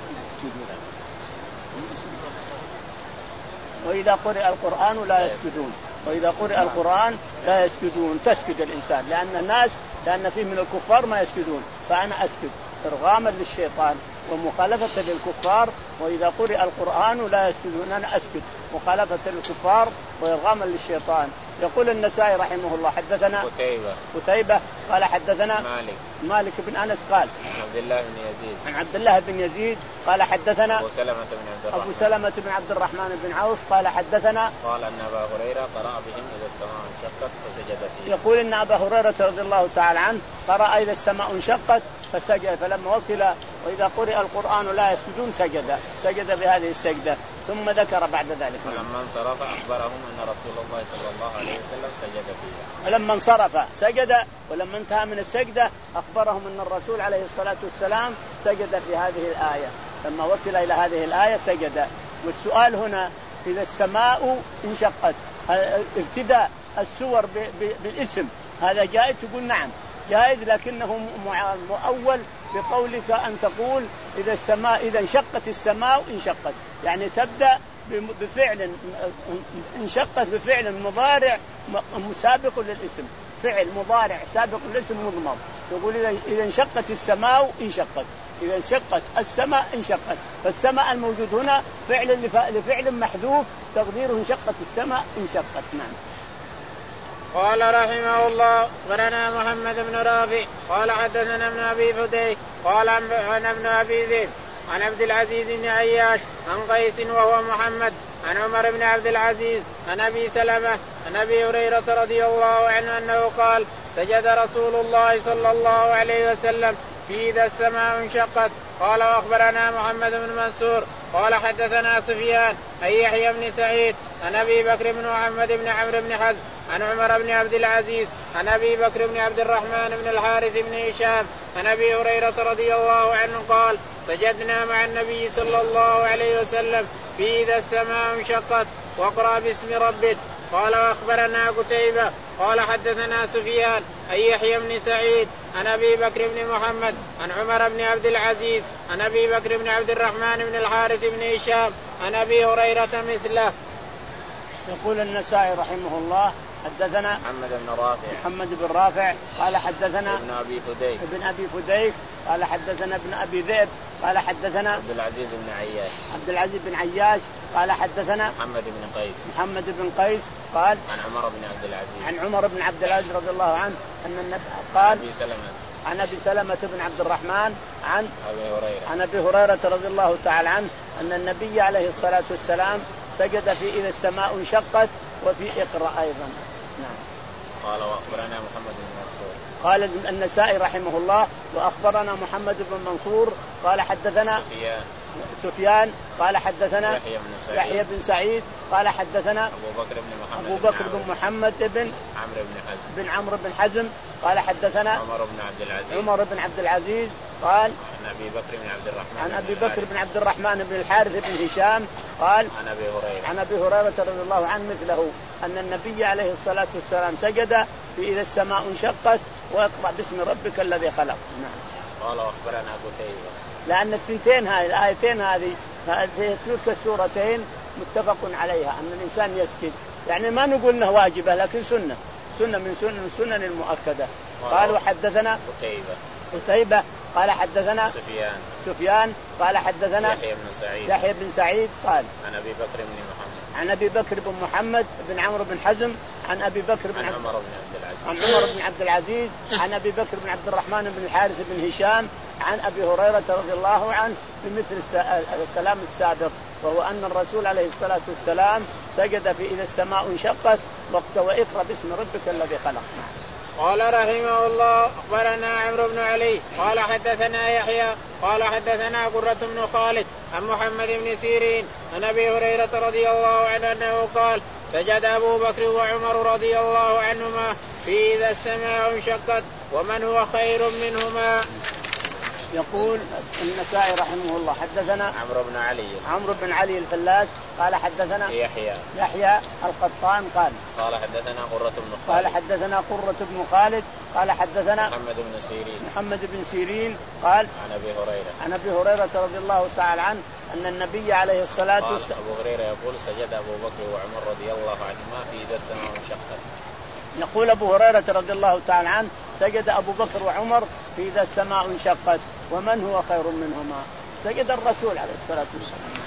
وإذا قرئ القرآن لا يسجدون، وإذا قرئ القرآن لا يسجدون، تسجد الإنسان، لأن الناس لأن فيه من الكفار ما يسجدون، فأنا أسجد إرغاما للشيطان ومخالفة للكفار. وإذا قرئ القرآن لا يسجدون، أنا أسجد مخالفة للكفار وإرغاما للشيطان. يقول النسائي رحمه الله حدثنا قتيبة قتيبة قال حدثنا مالك مالك بن أنس قال عن عبد الله بن يزيد عن عبد الله بن يزيد قال حدثنا أبو سلمة بن عبد الرحمن أبو سلمة بن عبد الرحمن بن عوف قال حدثنا قال أن أبا هريرة قرأ بهم إذا السماء انشقت فسجد فيه. يقول إن أبا هريرة رضي الله تعالى عنه قرأ إذا السماء انشقت فسجد، فلما وصل وإذا قرئ القرآن لا يسجدون سجد سجد بهذه السجدة. ثم ذكر بعد ذلك فلما انصرف أخبرهم أن رسول الله صلى الله عليه وسلم سجد فيها. ولما انصرف سجد، ولما انتهى من السجدة أخبرهم أن الرسول عليه الصلاة والسلام سجد في هذه الآية. لما وصل إلى هذه الآية سجد. والسؤال هنا إذا السماء انشقت ابتداء السور بالاسم هذا جائز؟ تقول نعم جائز، لكنه مؤول بقولك أن تقول إذا السماء إذا انشقت السماء انشقت، يعني تبدأ بفعل انشقت بفعل مضارع مسابق للاسم، فعل مضارع سابق للاسم مضمر. تقول إذا انشقت السماء انشقت، إذا انشقت السماء انشقت، فالسماء الموجود هنا فعل لفعل محذوف تقديره انشقت السماء انشقت. نعم. قال رحمه الله أخبرنا محمد بن رافع قال حدثنا ابن أبي فديك قال عن ابن أبي ذئب عن عبد العزيز بن عياش عن قيس وهو محمد عن عمر بن عبد العزيز عن أبي سلمة عن أبي هريرة رضي الله عنه أنه قال سجد رسول الله صلى الله عليه وسلم في إذا السماء انشقت. قال وأخبرنا محمد بن منصور قال حدثنا سفيان عن يحيى بن سعيد عن أبي بكر بن محمد بن عمرو بن حزم عن عمر بن عبد العزيز عن أبي بكر بن عبد الرحمن بن الحارث بن هشام عن أبي هريرة رضي الله عنه قال سجدنا مع النبي صلى الله عليه وسلم في إذا السماء انشقت واقرأ باسم ربك. قال وأخبرنا قتيبة قال حدثنا سفيان عن يحيى بن سعيد عن أبي بكر بن محمد عن عمر بن عبد العزيز عن أبي بكر بن عبد الرحمن بن الحارث بن هشام عن أبي هريرة مثله. يقول النسائي رحمه الله حدثنا محمد بن رافع محمد بن رافع قال حدثنا ابن أبي فديك ابن أبي فديك قال حدثنا ابن أبي ذئب قال حدثنا عبد العزيز بن عياش عبد العزيز بن عياش قال حدثنا محمد بن قيس محمد بن قيس قال عن عمر بن عبد العزيز عن عمر بن عبد العزيز رضي الله عنه أن النبي قال أبي سلمة عن أبي سلمة بن عبد الرحمن عن أبي هريرة عن أبي هريرة رضي الله تعالى عنه أن النبي عليه الصلاة والسلام سجد في إذا السماء انشقت وفي اقرأ أيضا. نعم. قال وأخبرنا محمد بن منصور قال النسائي رحمه الله وأخبرنا محمد بن منصور قال حدثنا سفيان سفيان قال حدثنا يحيى بن سعيد, يحيى بن سعيد قال حدثنا أبو بكر بن محمد أبو بكر بن محمد بن عمرو بن حزم بن عمرو بن حزم قال حدثنا عمر بن عبد العزيز عمر بن عبد العزيز قال عن أبي بكر بن عبد الرحمن عن أبي بكر بن عبد الرحمن بن الحارث بن هشام قال عن أبي هريرة عن أبي هريرة رضي الله عنه مثله أن النبي عليه الصلاة والسلام سجد في إذا السماء انشقت واقرأ باسم ربك الذي خلق. نعم. قال وأخبرنا قتيبة لأن الثنتين هذه الآيتين هذه تلك السورتين متفق عليها أن الإنسان يسجد، يعني ما نقول انه واجبة لكن سنة سنة من سنن السنن المؤكدة. قال وحدثنا قتيبة قتيبة قال حدثنا سفيان سفيان قال حدثنا يحيى بن سعيد يحيى بن سعيد قال عن أبي بكر بن محمد عن أبي بكر بن محمد بن عمرو بن حزم عن أبي بكر بن عن عبد عمر بن عبد العزيز عن عمر بن عبد العزيز عن أبي بكر بن عبد الرحمن بن الحارث بن هشام عن أبي هريرة رضي الله عنه بمثل الكلام السابق، وهو أن الرسول عليه الصلاة والسلام سجد في إذا السماء انشقت وقت واقرأ باسم ربك الذي خلق. قال رحمه الله أخبرنا عمرو بن علي قال حدثنا يحيى قال حدثنا قرة بن خالد عن محمد بن سيرين عن أبي هريرة رضي الله عنه أنه قال سجد أبو بكر وعمر رضي الله عنهما في إذا السماء انشقت ومن هو خير منهما. يقول النسائي رحمه الله حدثنا عمرو بن علي عمرو بن علي الفلاس قال حدثنا يحيى يحيى القطان قال قال حدثنا قرة بن خالد قال حدثنا قرة بن خالد قال حدثنا محمد بن سيرين محمد بن سيرين قال عن أبي هريرة عن أبي هريرة رضي الله تعالى عنه أن النبي عليه الصلاة والسلام أبو هريرة يقول سجد أبو بكر وعمر رضي الله عنهما في إذا السماء انشقت. يقول أبو هريرة رضي الله تعالى عنه سجد أبو بكر وعمر في إذا السماء انشقت ومن هو خير منهما. سجد الرسول عليه الصلاة والسلام.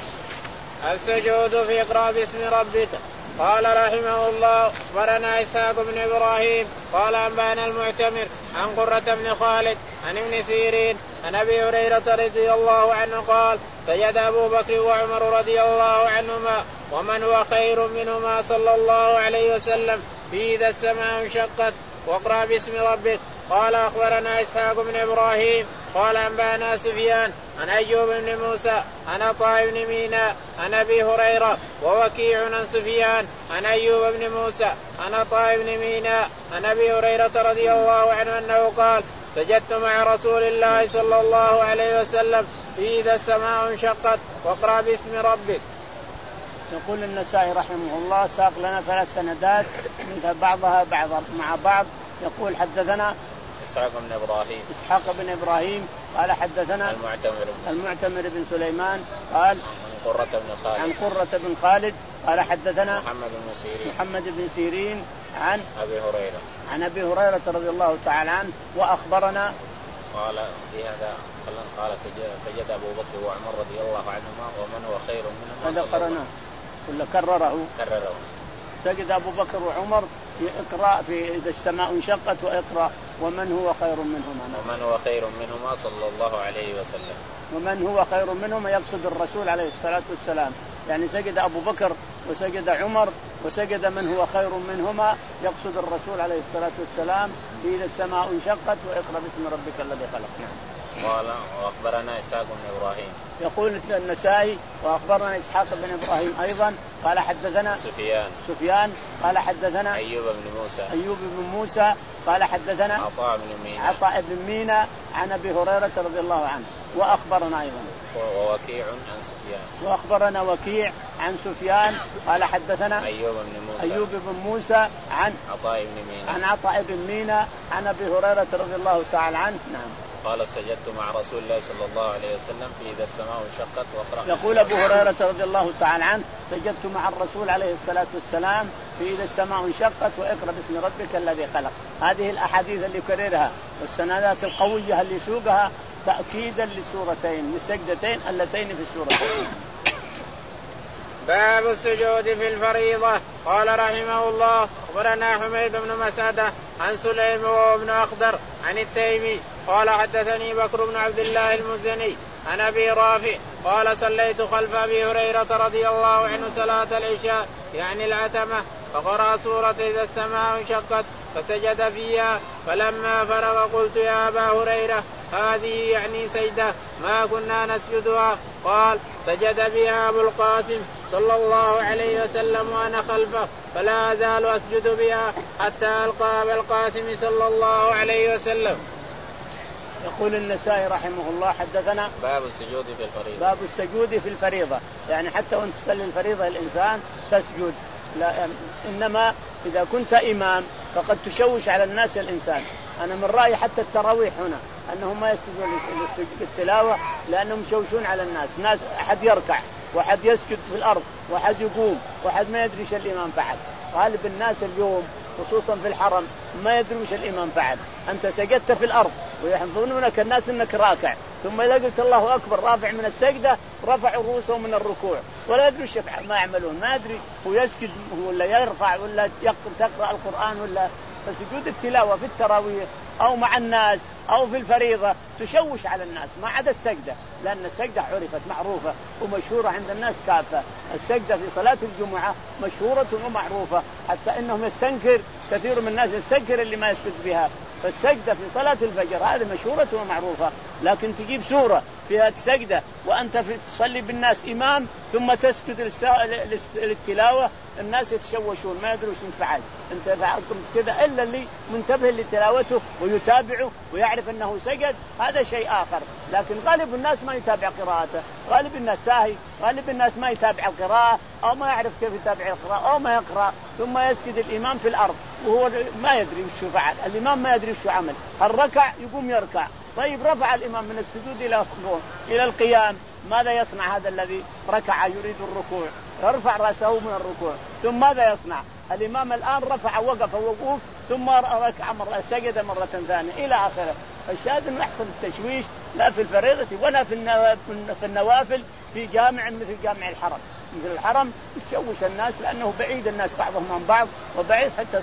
السجود في اقرأ باسم ربك. قال رحمه الله أخبرنا إسحاق بن إبراهيم قال أنبأنا المعتمر عن قرة بن خالد عن ابن سيرين عن أبي هريرة رضي الله عنه قال سجد أبو بكر وعمر رضي الله عنهما ومن هو خير منهما صلى الله عليه وسلم في إذا السماء انشقت واقرأ باسم ربك. قال أخبرنا إسحاق بن إبراهيم قال أنبأنا سفيان عن أيوب بن موسى عن عطاء بن ميناء عن أبي هريرة ووكيع عن سفيان عن أيوب بن موسى عن عطاء بن ميناء عن أبي هريرة رضي الله عنه أنه قال سجدت مع رسول الله صلى الله عليه وسلم في إذا السماء انشقت واقرأ باسم ربك. يقول النسائي رحمه الله ساق لنا ثلاث سندات من بعضها بعض مع بعض. يقول حدثنا إسحاق بن إبراهيم إسحاق بن إبراهيم قال حدثنا المعتمر المعتمر بن سليمان قال عن قرة بن خالد عن قرة بن خالد قال حدثنا محمد بن سيرين محمد بن سيرين عن أبي هريرة عن أبي هريرة رضي الله تعالى عنه وأخبرنا قال في هذا قال سجد, سجد أبو بكر وعمر رضي الله عنهما ومن هو خير منهما. هذا قرناه ولا كرره كرره سجد أبو بكر وعمر في اقرأ في إذا السماء انشقت واقرأ ومن هو خير منهما. ومن هو خير منهما صلى الله عليه وسلم. ومن هو خير منهما يقصد الرسول عليه الصلاة والسلام يعني سجد أبو بكر وسجد عمر وسجد من هو خير منهما يقصد الرسول عليه الصلاة والسلام في إذا السماء انشقت واقرأ باسم ربك الذي خلق. قال وأخبرنا إسحاق بن إبراهيم يقول النسائي وأخبرنا إسحاق بن إبراهيم أيضا قال حدثنا سفيان سفيان قال حدثنا أيوب بن موسى أيوب بن موسى قال حدثنا عطاء بن ميناء عطاء بن ميناء عن أبي هريرة رضي الله عنه وأخبرنا أيضا ووكيع عن سفيان وأخبرنا وكيع عن سفيان قال حدثنا أيوب بن موسى أيوب بن موسى عن عطاء بن ميناء عن عطاء بن ميناء عن أبي هريرة رضي الله تعالى عنه. نعم. قال سجدت مع رسول الله صلى الله عليه وسلم في إذا السماء انشقت واقرأ. يقول أبو هريرة رضي الله تعالى عنه سجدت مع الرسول عليه الصلاة والسلام في إذا السماء انشقت واقرأ باسم ربك الذي خلق. هذه الأحاديث اللي يكررها والسندات القوية اللي يسوقها تأكيدا للسورتين للسجدتين اللتين في السورتين. باب السجود في الفريضة. قال رحمه الله أخبرنا حميد بن مسعدة عن سليم وابن أخضر عن التيمي قال حدثني بكر بن عبد الله المزني عن أبي رافع قال صليت خلف أبي هريرة رضي الله عنه صلاة العشاء يعني العتمة فقرأ سورة إذا السماء انشقت فسجد فيها فلما فرغ قلت يا أبا هريرة هذه يعني سجدة ما كنا نسجدها. قال سجد بها أبو القاسم صلى الله عليه وسلم وأنا خلفه فلا أزال أسجد بها حتى ألقى أبا القاسم صلى الله عليه وسلم. يقول النسائي رحمه الله حدثنا باب السجود في الفريضة. باب السجود في الفريضة يعني حتى وانت تصلي الفريضة الإنسان تسجد لا إنما إذا كنت إمام فقد تشوش على الناس الإنسان. أنا من رأيي حتى التراويح هنا أنهم ما يسجدون للتلاوة لأنهم يشوشون على الناس. ناس أحد يركع واحد يسجد في الأرض واحد يقوم واحد ما يدري ايش الإمام فعل. غالب الناس اليوم خصوصا في الحرم ما يدري ايش الإمام فعل. أنت سجدت في الأرض ويحفظونك الناس أنك راكع ثم إذا قلت الله أكبر رافع من السجدة رفعوا رؤوسهم من الركوع ولا يدري ايش ما يعملون. ما أدري هو يسجد ولا يرفع ولا تقرأ القرآن ولا. فسجود التلاوة في التراويح أو مع الناس أو في الفريضة تشوش على الناس ما عدا السجدة لأن السجدة عرفت معروفة ومشهورة عند الناس كافة. السجدة في صلاة الجمعة مشهورة ومعروفة حتى إنهم يستنكر كثير من الناس يستنكر اللي ما يسجد بها. فالسجدة في صلاة الفجر هذه مشهورة ومعروفة لكن تجيب سورة في السجدة وأنت في تصلي بالناس إمام ثم تسجد للتلاوة الناس يتشوشون ما يدروا شو فعل. أنت فعلتم كذا إلا اللي منتبه لتلاوته ويتابعه ويعرف أنه سجد هذا شيء آخر. لكن غالب الناس ما يتابع قراءته، غالب الناس ساهي، غالب الناس ما يتابع القراءة أو ما يعرف كيف يتابع القراءة أو ما يقرأ ثم يسجد الإمام في الأرض وهو ما يدري وش فعل. الإمام ما يدري وش عمل، هل ركع يقوم يركع. طيب رفع الإمام من السجود إلى إلى القيام ماذا يصنع هذا الذي ركع يريد الركوع؟ يرفع رأسه من الركوع ثم ماذا يصنع؟ الإمام الآن رفع وقف ووقوف ثم ركع مرة سجد مرة ثانية إلى آخره. الشاهد أنه يحصل التشويش لا في الفريضة ولا في النوافل في جامع مثل جامع الحرم. مثل الحرم تشوش الناس لأنه بعيد الناس بعضهم عن بعض وبعيد حتى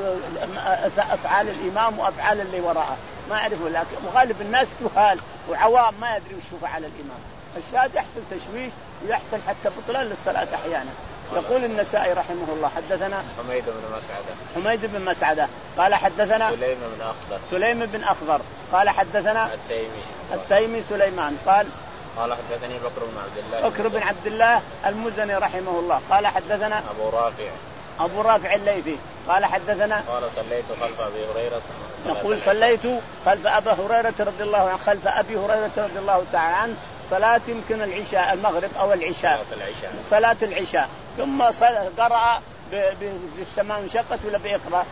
أفعال الإمام وأفعال اللي وراءه ما يعرفوا. لكن مغالب الناس جهال وعوام ما يدري وش فعل الإمام. الشاهد يحصل تشويش ويحصل حتى بطلان للصلاة أحيانا. يقول النسائي رحمه الله حدثنا حميد بن مسعدة حميد بن مسعدة قال حدثنا سليم بن أخضر سليم بن أخضر قال حدثنا التيمي التيمي سليمان قال قال حدثني بكر بن عبد الله بكر بن عبد الله المزني رحمه الله قال حدثنا أبو رافع أبو رافع الليثي قال حدثنا قال صليت خلف أبي هريرة يقول صليت خلف أبي هريرة رضي الله عنه خلف أبي هريرة رضي الله تعالى عنه صلاة يمكن العشاء المغرب أو العشاء صلاة العشاء, صلاة العشاء. ثم قرأ بالسماء انشقت ولا بيقرأ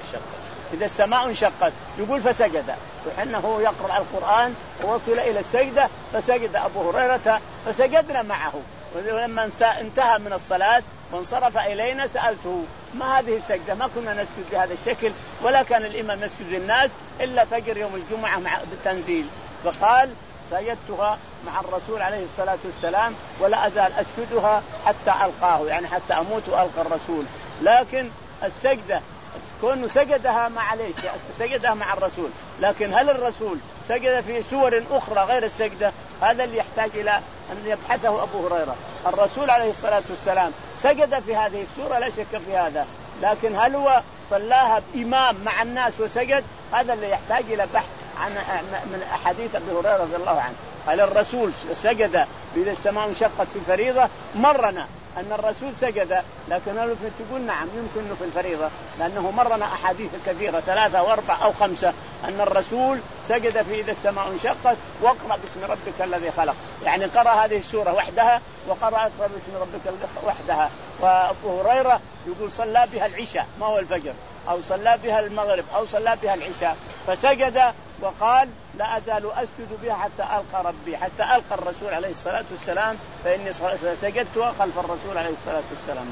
إذا السماء انشقت يقول فسجد وحنه يقرأ القرآن ووصل إلى السجدة فسجد أبو هريرة فسجدنا معه. ولما انتهى من الصلاة وانصرف إلينا سألته ما هذه السجدة؟ ما كنا نسجد بهذا الشكل ولا كان الإمام يسجد للناس إلا فجر يوم الجمعة مع بالتنزيل. فقال سجدتها مع الرسول عليه الصلاة والسلام ولا أزال أسجدها حتى ألقاه يعني حتى أموت وألقى الرسول. لكن السجدة كونه سجدها مع ليش سجدها مع الرسول لكن هل الرسول سجد في سور أخرى غير السجدة؟ هذا اللي يحتاج إلى أن يبحثه أبو هريرة. الرسول عليه الصلاة والسلام سجد في هذه السورة لا شك في هذا لكن هل هو صلاها إمام مع الناس وسجد؟ هذا اللي يحتاج إلى بحث عن من أحاديث أبي هريرة رضي الله عنه. هل الرسول سجد بإذا السماء انشقت في الفريضة؟ مرنا أن الرسول سجد لكن هل تقول نعم يمكن في الفريضة لأنه مرنا أحاديث كثيرة ثلاثة وأربعة أو خمسة أن الرسول سجد في إذا السماء انشقت واقرأ باسم ربك الذي خلق يعني قرأ هذه السورة وحدها وقرأ اقرأ باسم ربك وحدها. وأبو هريرة يقول صلى بها العشاء ما هو الفجر أو صلى بها المغرب أو صلى بها العشاء فسجد وقال لا أزال أسجد بها حتى ألقى ربي حتى ألقى الرسول عليه الصلاة والسلام فإني سجدتها خلف الرسول عليه الصلاة والسلام.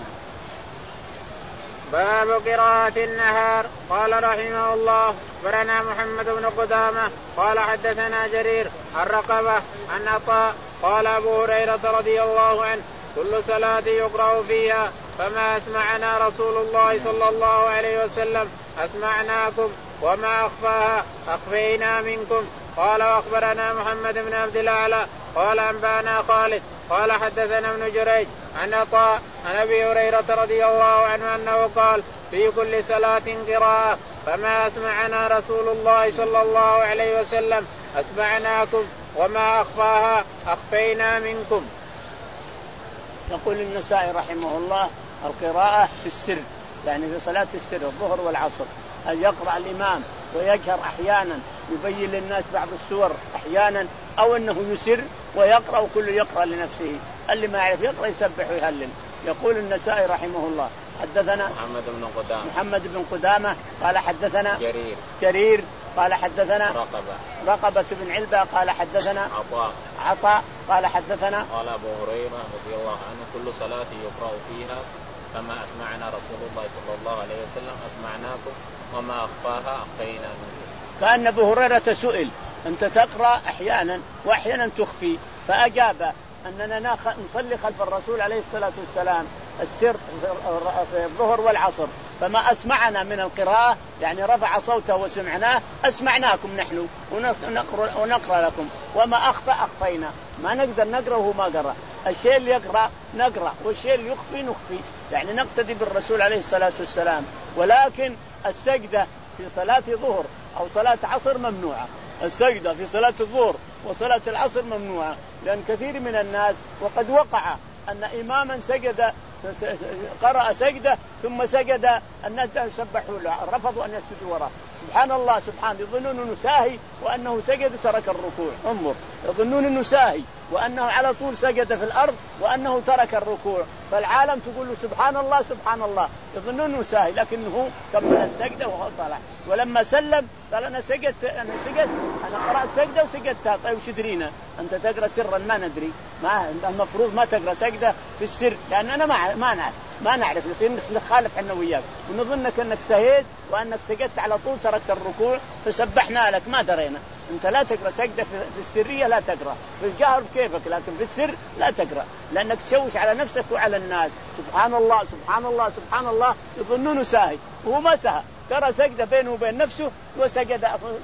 باب قراءة النهار. قال رحمه الله برنا محمد بن قدامة قال حدثنا جرير الرقبة عن عطاء قال أبو هريرة رضي الله عنه كل صلاة يقرأ فيها فما أسمعنا رسول الله صلى الله عليه وسلم أسمعناكم وما أخفاها أخفينا منكم. قال وأخبرنا محمد بن عبد الأعلى قال أنبأنا خالد قال حدثنا ابن جريج عن عطاء عن أبي هريرة رضي الله عنه أنه قال في كل صلاة قراءة فما أسمعنا رسول الله صلى الله عليه وسلم أسمعناكم وما أخفاها أخفينا منكم. يقول النسائي رحمه الله القراءة في السر يعني في صلاة السر الظهر والعصر أن يقرأ الإمام ويجهر أحيانا يبين للناس بعض السور أحيانا أو أنه يسر ويقرأ وكل يقرأ لنفسه اللي ما يعرف يقرأ يسبح ويهلل. يقول النسائي رحمه الله حدثنا محمد بن قدامة محمد بن قدامة قال حدثنا جرير جرير قال حدثنا رقبة رقبة بن علبة قال حدثنا عطاء عطاء قال حدثنا قال أبو هريرة رضي الله عنه كل صلاة يقرأ فيها كما أسمعنا رسول الله صلى الله عليه وسلم أسمعناكم وما أخفاها أخفينا منكم. كأن أبو هريرة سئل أنت تقرأ أحيانا وأحيانا تخفي فأجاب أننا نصلي خلف الرسول عليه الصلاة والسلام السر في الظهر والعصر فما أسمعنا من القراءة يعني رفع صوته وسمعناه أسمعناكم نحن ونقرأ, ونقرأ لكم وما أخفى أخفينا ما نقدر نقرأ وهو ما قرأ. الشيء اللي يقرأ نقرأ والشيء اللي يخفي نخفي يعني نقتدي بالرسول عليه الصلاة والسلام. ولكن السجدة في صلاة ظهر أو صلاة عصر ممنوعة السجدة في صلاة الظهر وصلاة العصر ممنوعة، لأن كثير من الناس وقد وقع أن إماما سجد قرأ سجدة ثم سجد الناس سبحوا له رفضوا أن يسجدوا وراء. سبحان الله سبحان يظنون أنه ساهي وأنه سجد ترك الركوع. انظر يظنون أنه ساهي وأنه على طول سجد في الأرض وأنه ترك الركوع، فالعالم تقول له سبحان الله سبحان الله، يظنون أنه ساهي لكنه كمل السجدة وهو طلع. ولما سلم قال أنا سجدت أنا سجدت أنا قرأت سجدة وسجدتها. طيب وش تدرينا أنت تقرأ سرا؟ ما ندري، ما المفروض ما تقرأ سجدة في السر، لأن أنا ما ما نعرف ما نعرف نصير نخالف احنا وياك ونظنك أنك سهيت وأنك سجدت على طول تركت الركوع فسبحنا لك، ما درينا. أنت لا تقرأ سجدة في السرية، لا تقرأ في الجهر كيفك، لكن في السر لا تقرأ، لأنك تشوش على نفسك وعلى الناس. سبحان الله سبحان الله سبحان الله يظنونه ساهي وهو ما سهى، قرأ سجدة بينه وبين نفسه وسجد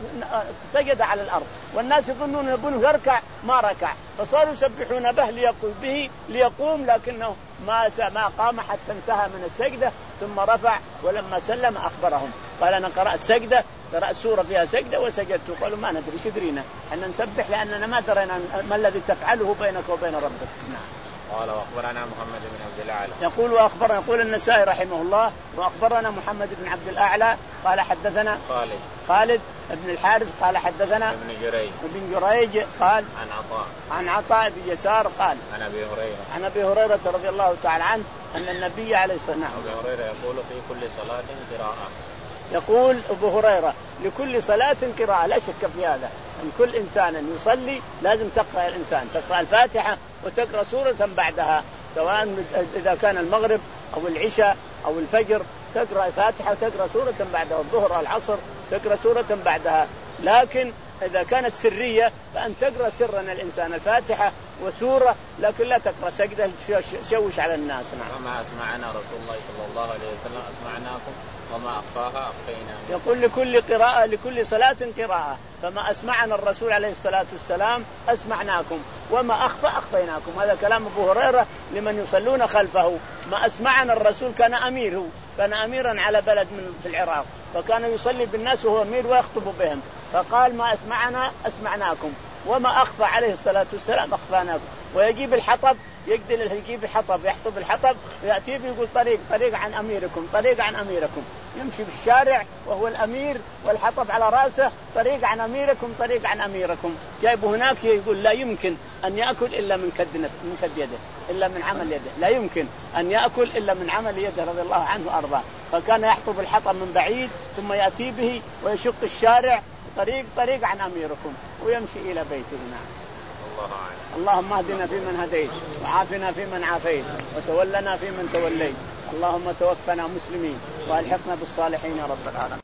سجد على الأرض، والناس يظنون يبونه يركع ما ركع، فصاروا يسبحون به ليقوم به ليقوم لكنه ما ما قام حتى انتهى من السجدة ثم رفع. ولما سلم أخبرهم قال أنا قرأت سجدة قرأت سورة فيها سجدة وسجدت. قالوا ما ندري شدرينا أن نسبح لأننا ما درينا ما الذي تفعله بينك وبين ربك. نعم. قال واخبرنا محمد بن عبد الاعلى يقول واخبرنا يقول النسائي رحمه الله واخبرنا محمد بن عبد الاعلى قال حدثنا خالد خالد بن الحارث قال حدثنا ابن جريج ابن جريج قال عن عطاء عن عطاء بن يسار قال عن ابي هريره عن ابي هريره رضي الله تعالى عنه ان النبي عليه الصلاه والسلام ابي هريره يقول في كل صلاه قراءه. يقول ابو هريره لكل صلاه قراءه، لا شك في هذا، ان كل انسان يصلي لازم تقرا الانسان تقرا الفاتحه وتقرا سوره بعدها، سواء اذا كان المغرب او العشاء او الفجر تقرا الفاتحه وتقرا سوره بعدها، الظهر العصر تقرا سوره بعدها. لكن إذا كانت سرية فأن تقرأ سرا الإنسان الفاتحة وسورة، لكن لا تقرأ سجدة تشوش على الناس. نعم. وما أسمعنا رسول الله صلى الله عليه وسلم أسمعناكم وما أخفاها أخفينا. يقول لكل قراءة لكل صلاة قراءة، فما أسمعنا الرسول عليه الصلاة والسلام أسمعناكم وما أخفى أخفيناكم. هذا كلام أبو هريرة لمن يصلون خلفه. ما أسمعنا الرسول كان أميره كان أميرا على بلد من في العراق، فكان يصلي بالناس وهو أمير ويخطب بهم، فقال ما أسمعنا أسمعناكم وما أخفى عليه الصلاة والسلام أخفاناكم. ويجيب الحطب يقدر يجيب الحطب يحطب الحطب ويأتي ويقول طريق طريق عن أميركم طريق عن أميركم، يمشي في الشارع وهو الأمير والحطب على رأسه طريق عن أميركم طريق عن أميركم. جايب هناك يقول لا يمكن أن يأكل إلا من كد من كد يده إلا من عمل يده، لا يمكن أن يأكل إلا من عمل يده رضي الله عنه وأرضاه. فكان يحطب الحطب من بعيد ثم يأتي به ويشق الشارع طريق طريق عن أميركم ويمشي إلى بيته. نعم. الله أعلم. اللهم اهدنا فيمن هديت وعافنا فيمن عافيت وتولنا فيمن توليت، اللهم توفنا مسلمين والحقنا بالصالحين يا رب العالمين.